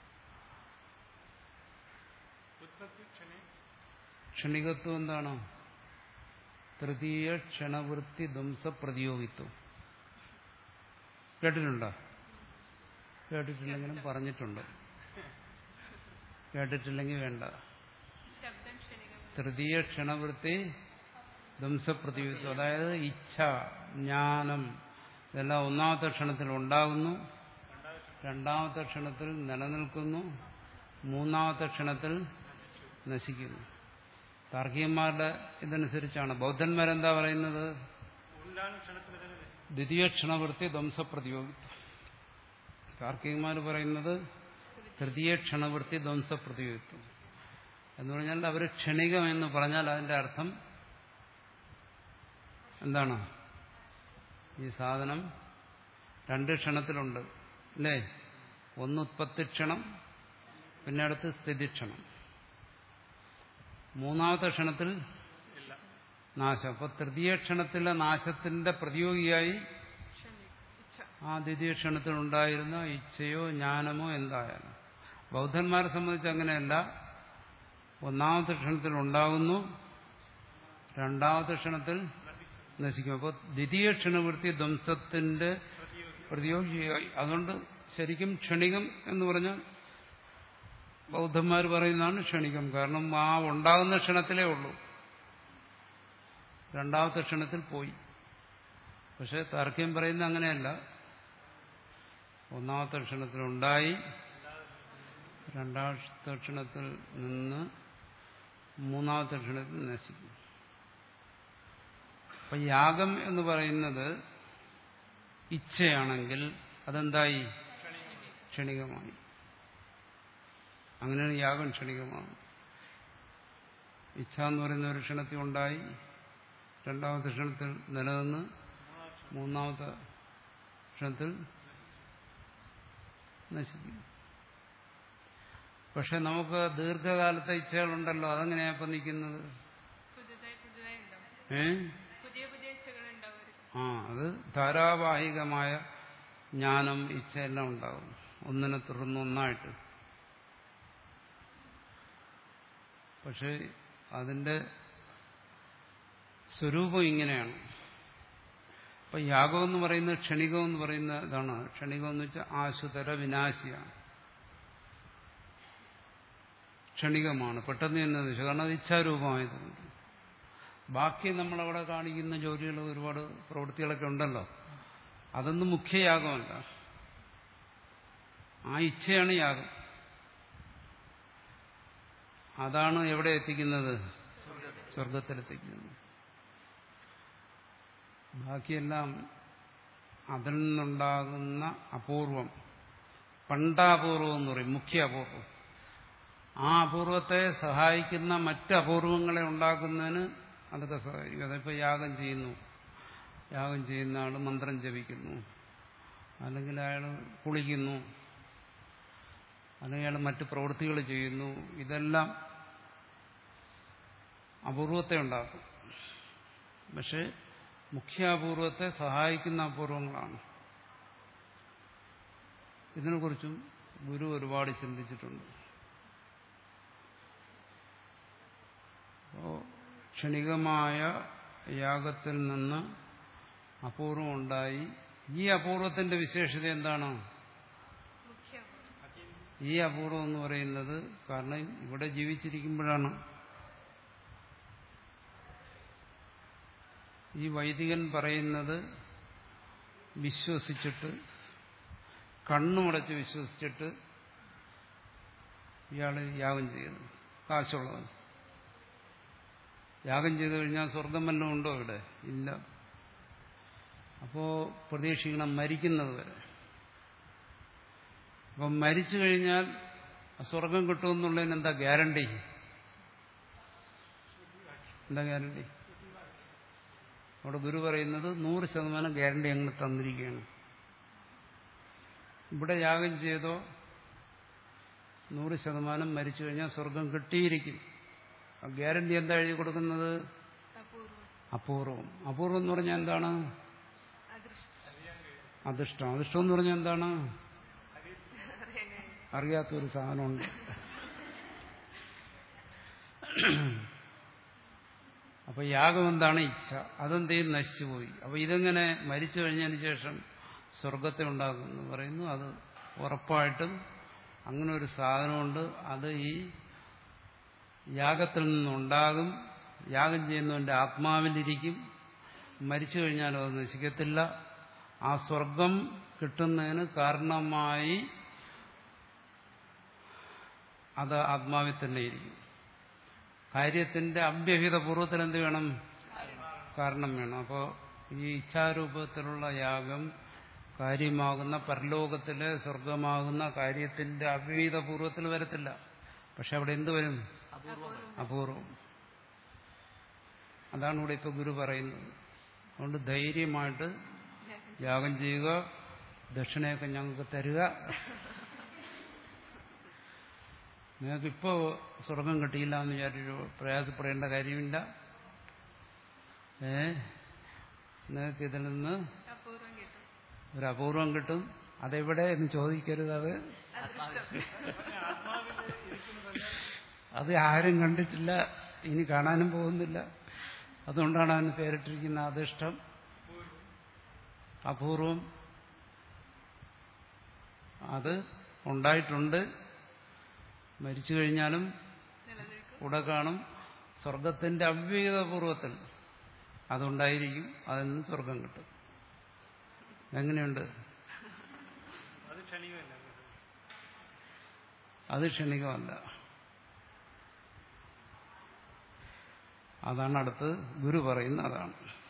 [SPEAKER 1] ക്ഷണികത്വം എന്താണ്? തൃതീയ ക്ഷണവൃത്തി ധ്വംസ പ്രതിയോഗിത്വം. കേട്ടിട്ടുണ്ടോ? കേട്ടിട്ടില്ലെങ്കിലും പറഞ്ഞിട്ടുണ്ട്. കേട്ടിട്ടില്ലെങ്കിൽ വേണ്ട. തൃതീയ ക്ഷണവൃത്തി ധ്വംസപ്രതിയോഗിത്വം. അതായത് ഇച്ഛ, ജ്ഞാനം ഇതെല്ലാം ഒന്നാമത്തെ ക്ഷണത്തിൽ ഉണ്ടാകുന്നു, രണ്ടാമത്തെ ക്ഷണത്തിൽ നിലനിൽക്കുന്നു, മൂന്നാമത്തെ ക്ഷണത്തിൽ നശിക്കുന്നു. താർക്കികന്മാരുടെ ഇതനുസരിച്ചാണ്. ബൗദ്ധന്മാരെന്താ പറയുന്നത്? ദ്വിതീയ ക്ഷണവൃത്തി ധ്വംസപ്രതിയോഗിത്വം. താർക്കികന്മാർ പറയുന്നത് തൃതീയ ക്ഷണവൃത്തി ധ്വംസപ്രതിയോഗിത്വം എന്ന് പറഞ്ഞാൽ അവർ ക്ഷണികം എന്ന് പറഞ്ഞാൽ അതിന്റെ അർത്ഥം എന്താണ്? ഈ സാധനം രണ്ട് ക്ഷണത്തിലുണ്ട് അല്ലേ? ഒന്ന് ഉത്പത്തി ക്ഷണം, പിന്നെ അടുത്ത് സ്ഥിതിക്ഷണം, മൂന്നാമത്തെ ക്ഷണത്തിൽ നാശം. അപ്പൊ തൃതീയ ക്ഷണത്തിലെ നാശത്തിന്റെ പ്രതിയോഗിയായി ആ ദ്വിതീയ ക്ഷണത്തിൽ ഉണ്ടായിരുന്ന ഇച്ഛയോ ജ്ഞാനമോ എന്തായാലും. ബൗദ്ധന്മാരെ സംബന്ധിച്ച് അങ്ങനെയല്ല. ഒന്നാമത്തെ ക്ഷണത്തിൽ ഉണ്ടാകുന്നു, രണ്ടാമത്തെ ക്ഷണത്തിൽ നശിക്കും. അപ്പോൾ ദ്വിതീയ ക്ഷണവൃത്തി ധ്വംസത്തിന്റെ പ്രതിയോഗിയായി. അതുകൊണ്ട് ശരിക്കും ക്ഷണികം എന്ന് പറഞ്ഞാൽ ബൗദ്ധന്മാർ പറയുന്നതാണ് ക്ഷണികം. കാരണം ആ ഉണ്ടാകുന്ന ക്ഷണത്തിലേ ഉള്ളൂ, രണ്ടാമത്തെ ക്ഷണത്തിൽ പോയി. പക്ഷെ താർക്കികം പറയുന്നത് അങ്ങനെയല്ല. ഒന്നാമത്തെ ക്ഷണത്തിൽ ഉണ്ടായി, രണ്ടാമത്തെ ക്ഷണത്തിൽ നിന്ന് മൂന്നാമത്തെ ക്ഷണത്തിൽ നശിക്കും. അപ്പൊ യാഗം എന്ന് പറയുന്നത് ഇച്ഛയാണെങ്കിൽ അതെന്തായി? ക്ഷണികമായി. അങ്ങനെയാണ് യാഗം ക്ഷണികമാണ്. ഇച്ഛ എന്ന് പറയുന്ന ഒരു ക്ഷണത്തിൽ ഉണ്ടായി, രണ്ടാമത്തെ ക്ഷണത്തിൽ നിലനിന്ന് മൂന്നാമത്തെ ക്ഷണത്തിൽ നശിക്കും. പക്ഷെ നമുക്ക് ദീർഘകാലത്തെ ഇച്ഛകളുണ്ടല്ലോ, അതെങ്ങനെയാ ഇപ്പൊ നിൽക്കുന്നത്? ഏ ആ അത് ധാരാവാഹികമായ ജ്ഞാനം ഇച്ഛയെല്ലാം ഉണ്ടാകും, ഒന്നിനെ തുടർന്ന് ഒന്നായിട്ട്. പക്ഷെ അതിന്റെ സ്വരൂപം ഇങ്ങനെയാണ്. അപ്പൊ യാഗം എന്ന് പറയുന്നത് ക്ഷണികം എന്ന് പറയുന്ന ഇതാണ്. ക്ഷണികം എന്ന് വെച്ചാൽ ആശുതര വിനാശിയാണ്, ക്ഷണികമാണ്, പെട്ടെന്ന് തന്നെ നിശ്ചയം. കാരണം അത് ഇച്ഛാരൂപമായതുകൊണ്ട്. ബാക്കി നമ്മളവിടെ കാണിക്കുന്ന ജോലികൾ, ഒരുപാട് പ്രവൃത്തികളൊക്കെ ഉണ്ടല്ലോ, അതൊന്നും മുഖ്യയാഗമല്ല. ആ ഇച്ഛയാണ് യാഗം. അതാണ് എവിടെ എത്തിക്കുന്നത്? സ്വർഗത്തിലെത്തിക്കുന്നത്. ബാക്കിയെല്ലാം അതിൽ നിന്നുണ്ടാകുന്ന അപൂർവം, പണ്ടാപൂർവം എന്ന് പറയും, മുഖ്യ അപൂർവം. ആ അപൂർവത്തെ സഹായിക്കുന്ന മറ്റ് അപൂർവങ്ങളെ ഉണ്ടാക്കുന്നതിന് അതൊക്കെ സഹായിക്കും. അതിപ്പോൾ യാഗം ചെയ്യുന്നു, യാഗം ചെയ്യുന്ന ആൾ മന്ത്രം ജപിക്കുന്നു, അല്ലെങ്കിൽ അയാൾ കുളിക്കുന്നു, അല്ലെങ്കിൽ അയാൾ മറ്റ് പ്രവൃത്തികൾ ചെയ്യുന്നു. ഇതെല്ലാം അപൂർവത്തെ ഉണ്ടാക്കും. പക്ഷെ മുഖ്യാപൂർവത്തെ സഹായിക്കുന്ന അപൂർവങ്ങളാണ്. ഇതിനെക്കുറിച്ചും ഗുരു ഒരുപാട് ചിന്തിച്ചിട്ടുണ്ട്. അപ്പോൾ ക്ഷണികമായ യാഗത്തിൽ നിന്ന് അപൂർവം ഉണ്ടായി. ഈ അപൂർവത്തിന്റെ വിശേഷത എന്താണ്? ഈ അപൂർവം എന്ന് പറയുന്നത് കാരണം ഇവിടെ ജീവിച്ചിരിക്കുമ്പോഴാണ് ഈ വൈദികൻ പറയുന്നത് വിശ്വസിച്ചിട്ട്, കണ്ണുമടച്ച് വിശ്വസിച്ചിട്ട് ഇയാൾ യാഗം ചെയ്യുന്നു. കാശുള്ളവൻ യാഗം ചെയ്തു കഴിഞ്ഞാൽ സ്വർഗം വല്ലതും ഉണ്ടോ ഇവിടെ? ഇല്ല. അപ്പോ പ്രതീക്ഷിക്കണം മരിക്കുന്നത് വരെ. അപ്പം മരിച്ചു കഴിഞ്ഞാൽ സ്വർഗം കിട്ടുമെന്നുള്ളതിന് എന്താ ഗ്യാരണ്ടി? എന്താ ഗ്യാരണ്ടി? അവിടെ ഗുരു പറയുന്നത് നൂറ് ശതമാനം ഗ്യാരണ്ടി ഞങ്ങൾ തന്നിരിക്കുകയാണ്. ഇവിടെ യാഗം ചെയ്തോ നൂറ് ശതമാനം മരിച്ചു കഴിഞ്ഞാൽ സ്വർഗം കിട്ടിയിരിക്കും. ഗ്യാരണ്ടി എന്താ എഴുതി കൊടുക്കുന്നത്? അപൂർവം. അപൂർവം എന്ന് പറഞ്ഞാൽ എന്താണ്? അദൃഷ്ടം. അദൃഷ്ടം എന്ന് പറഞ്ഞാൽ എന്താണ്? അറിയാത്തൊരു സാധനമുണ്ട്. അപ്പൊ യാഗം എന്താണ്? ഇച്ഛ. അതെന്തെയും നശിച്ചുപോയി. അപ്പൊ ഇതെങ്ങനെ മരിച്ചു കഴിഞ്ഞതിന് ശേഷം സ്വർഗത്തെ ഉണ്ടാക്കുമെന്ന് പറയുന്നു. അത് ഉറപ്പായിട്ടും അങ്ങനെ ഒരു സാധനമുണ്ട്. അത് ഈ യാഗത്തിൽ നിന്നുണ്ടാകും. യാഗം ചെയ്യുന്നവന്റെ ആത്മാവിലിരിക്കും. മരിച്ചു കഴിഞ്ഞാലും അത് നശിക്കത്തില്ല. ആ സ്വർഗം കിട്ടുന്നതിന് കാരണമായി അത് ആത്മാവിൽ തന്നെ ഇരിക്കും. കാര്യത്തിന്റെ അവ്യഹിത പൂർവ്വത്തിൽ എന്ത് വേണം? കാരണം വേണം. അപ്പോൾ ഈ ഇച്ഛാരൂപത്തിലുള്ള യാഗം കാര്യമാകുന്ന പരലോകത്തിലെ സ്വർഗമാകുന്ന കാര്യത്തിന്റെ അവ്യഹിത പൂർവ്വത്തിൽ വരത്തില്ല. പക്ഷെ അവിടെ എന്ത് വരും? അപൂർവം. അതാണ് ഇവിടെ ഇപ്പൊ ഗുരു പറയുന്നത്. അതുകൊണ്ട് ധൈര്യമായിട്ട് യാഗം ചെയ്യുക, ദക്ഷിണയൊക്കെ ഞങ്ങൾക്ക് തരിക. നിങ്ങൾക്കിപ്പോ സ്വർഗം കിട്ടിയില്ല എന്ന് വിചാരിച്ചു പ്രയാസപ്പെടേണ്ട കാര്യമില്ല. ഏ നിങ്ങൾക്ക് ഇതിൽ നിന്ന് ഒരു അപൂർവം കിട്ടും. അതെവിടെ എന്ന് ചോദിക്കരുത്. അത് അത് ആരും കണ്ടിട്ടില്ല, ഇനി കാണാനും പോകുന്നില്ല. അതുകൊണ്ടാണ് അതിന് പേരിട്ടിരിക്കുന്ന അദൃഷ്ടം, അപൂർവം. അത് ഉണ്ടായിട്ടുണ്ട്. മരിച്ചു കഴിഞ്ഞാലും കൂടെ കാണും. സ്വർഗത്തിന്റെ അവ്യക്ത പൂർവ്വത്തിൽ അതുണ്ടായിരിക്കും. അതിൽ നിന്ന് സ്വർഗം കിട്ടും. എങ്ങനെയുണ്ട്? അത് ക്ഷണികമല്ല. അതാണ് അടുത്ത് ഗുരു പറയുന്ന. അതാണ്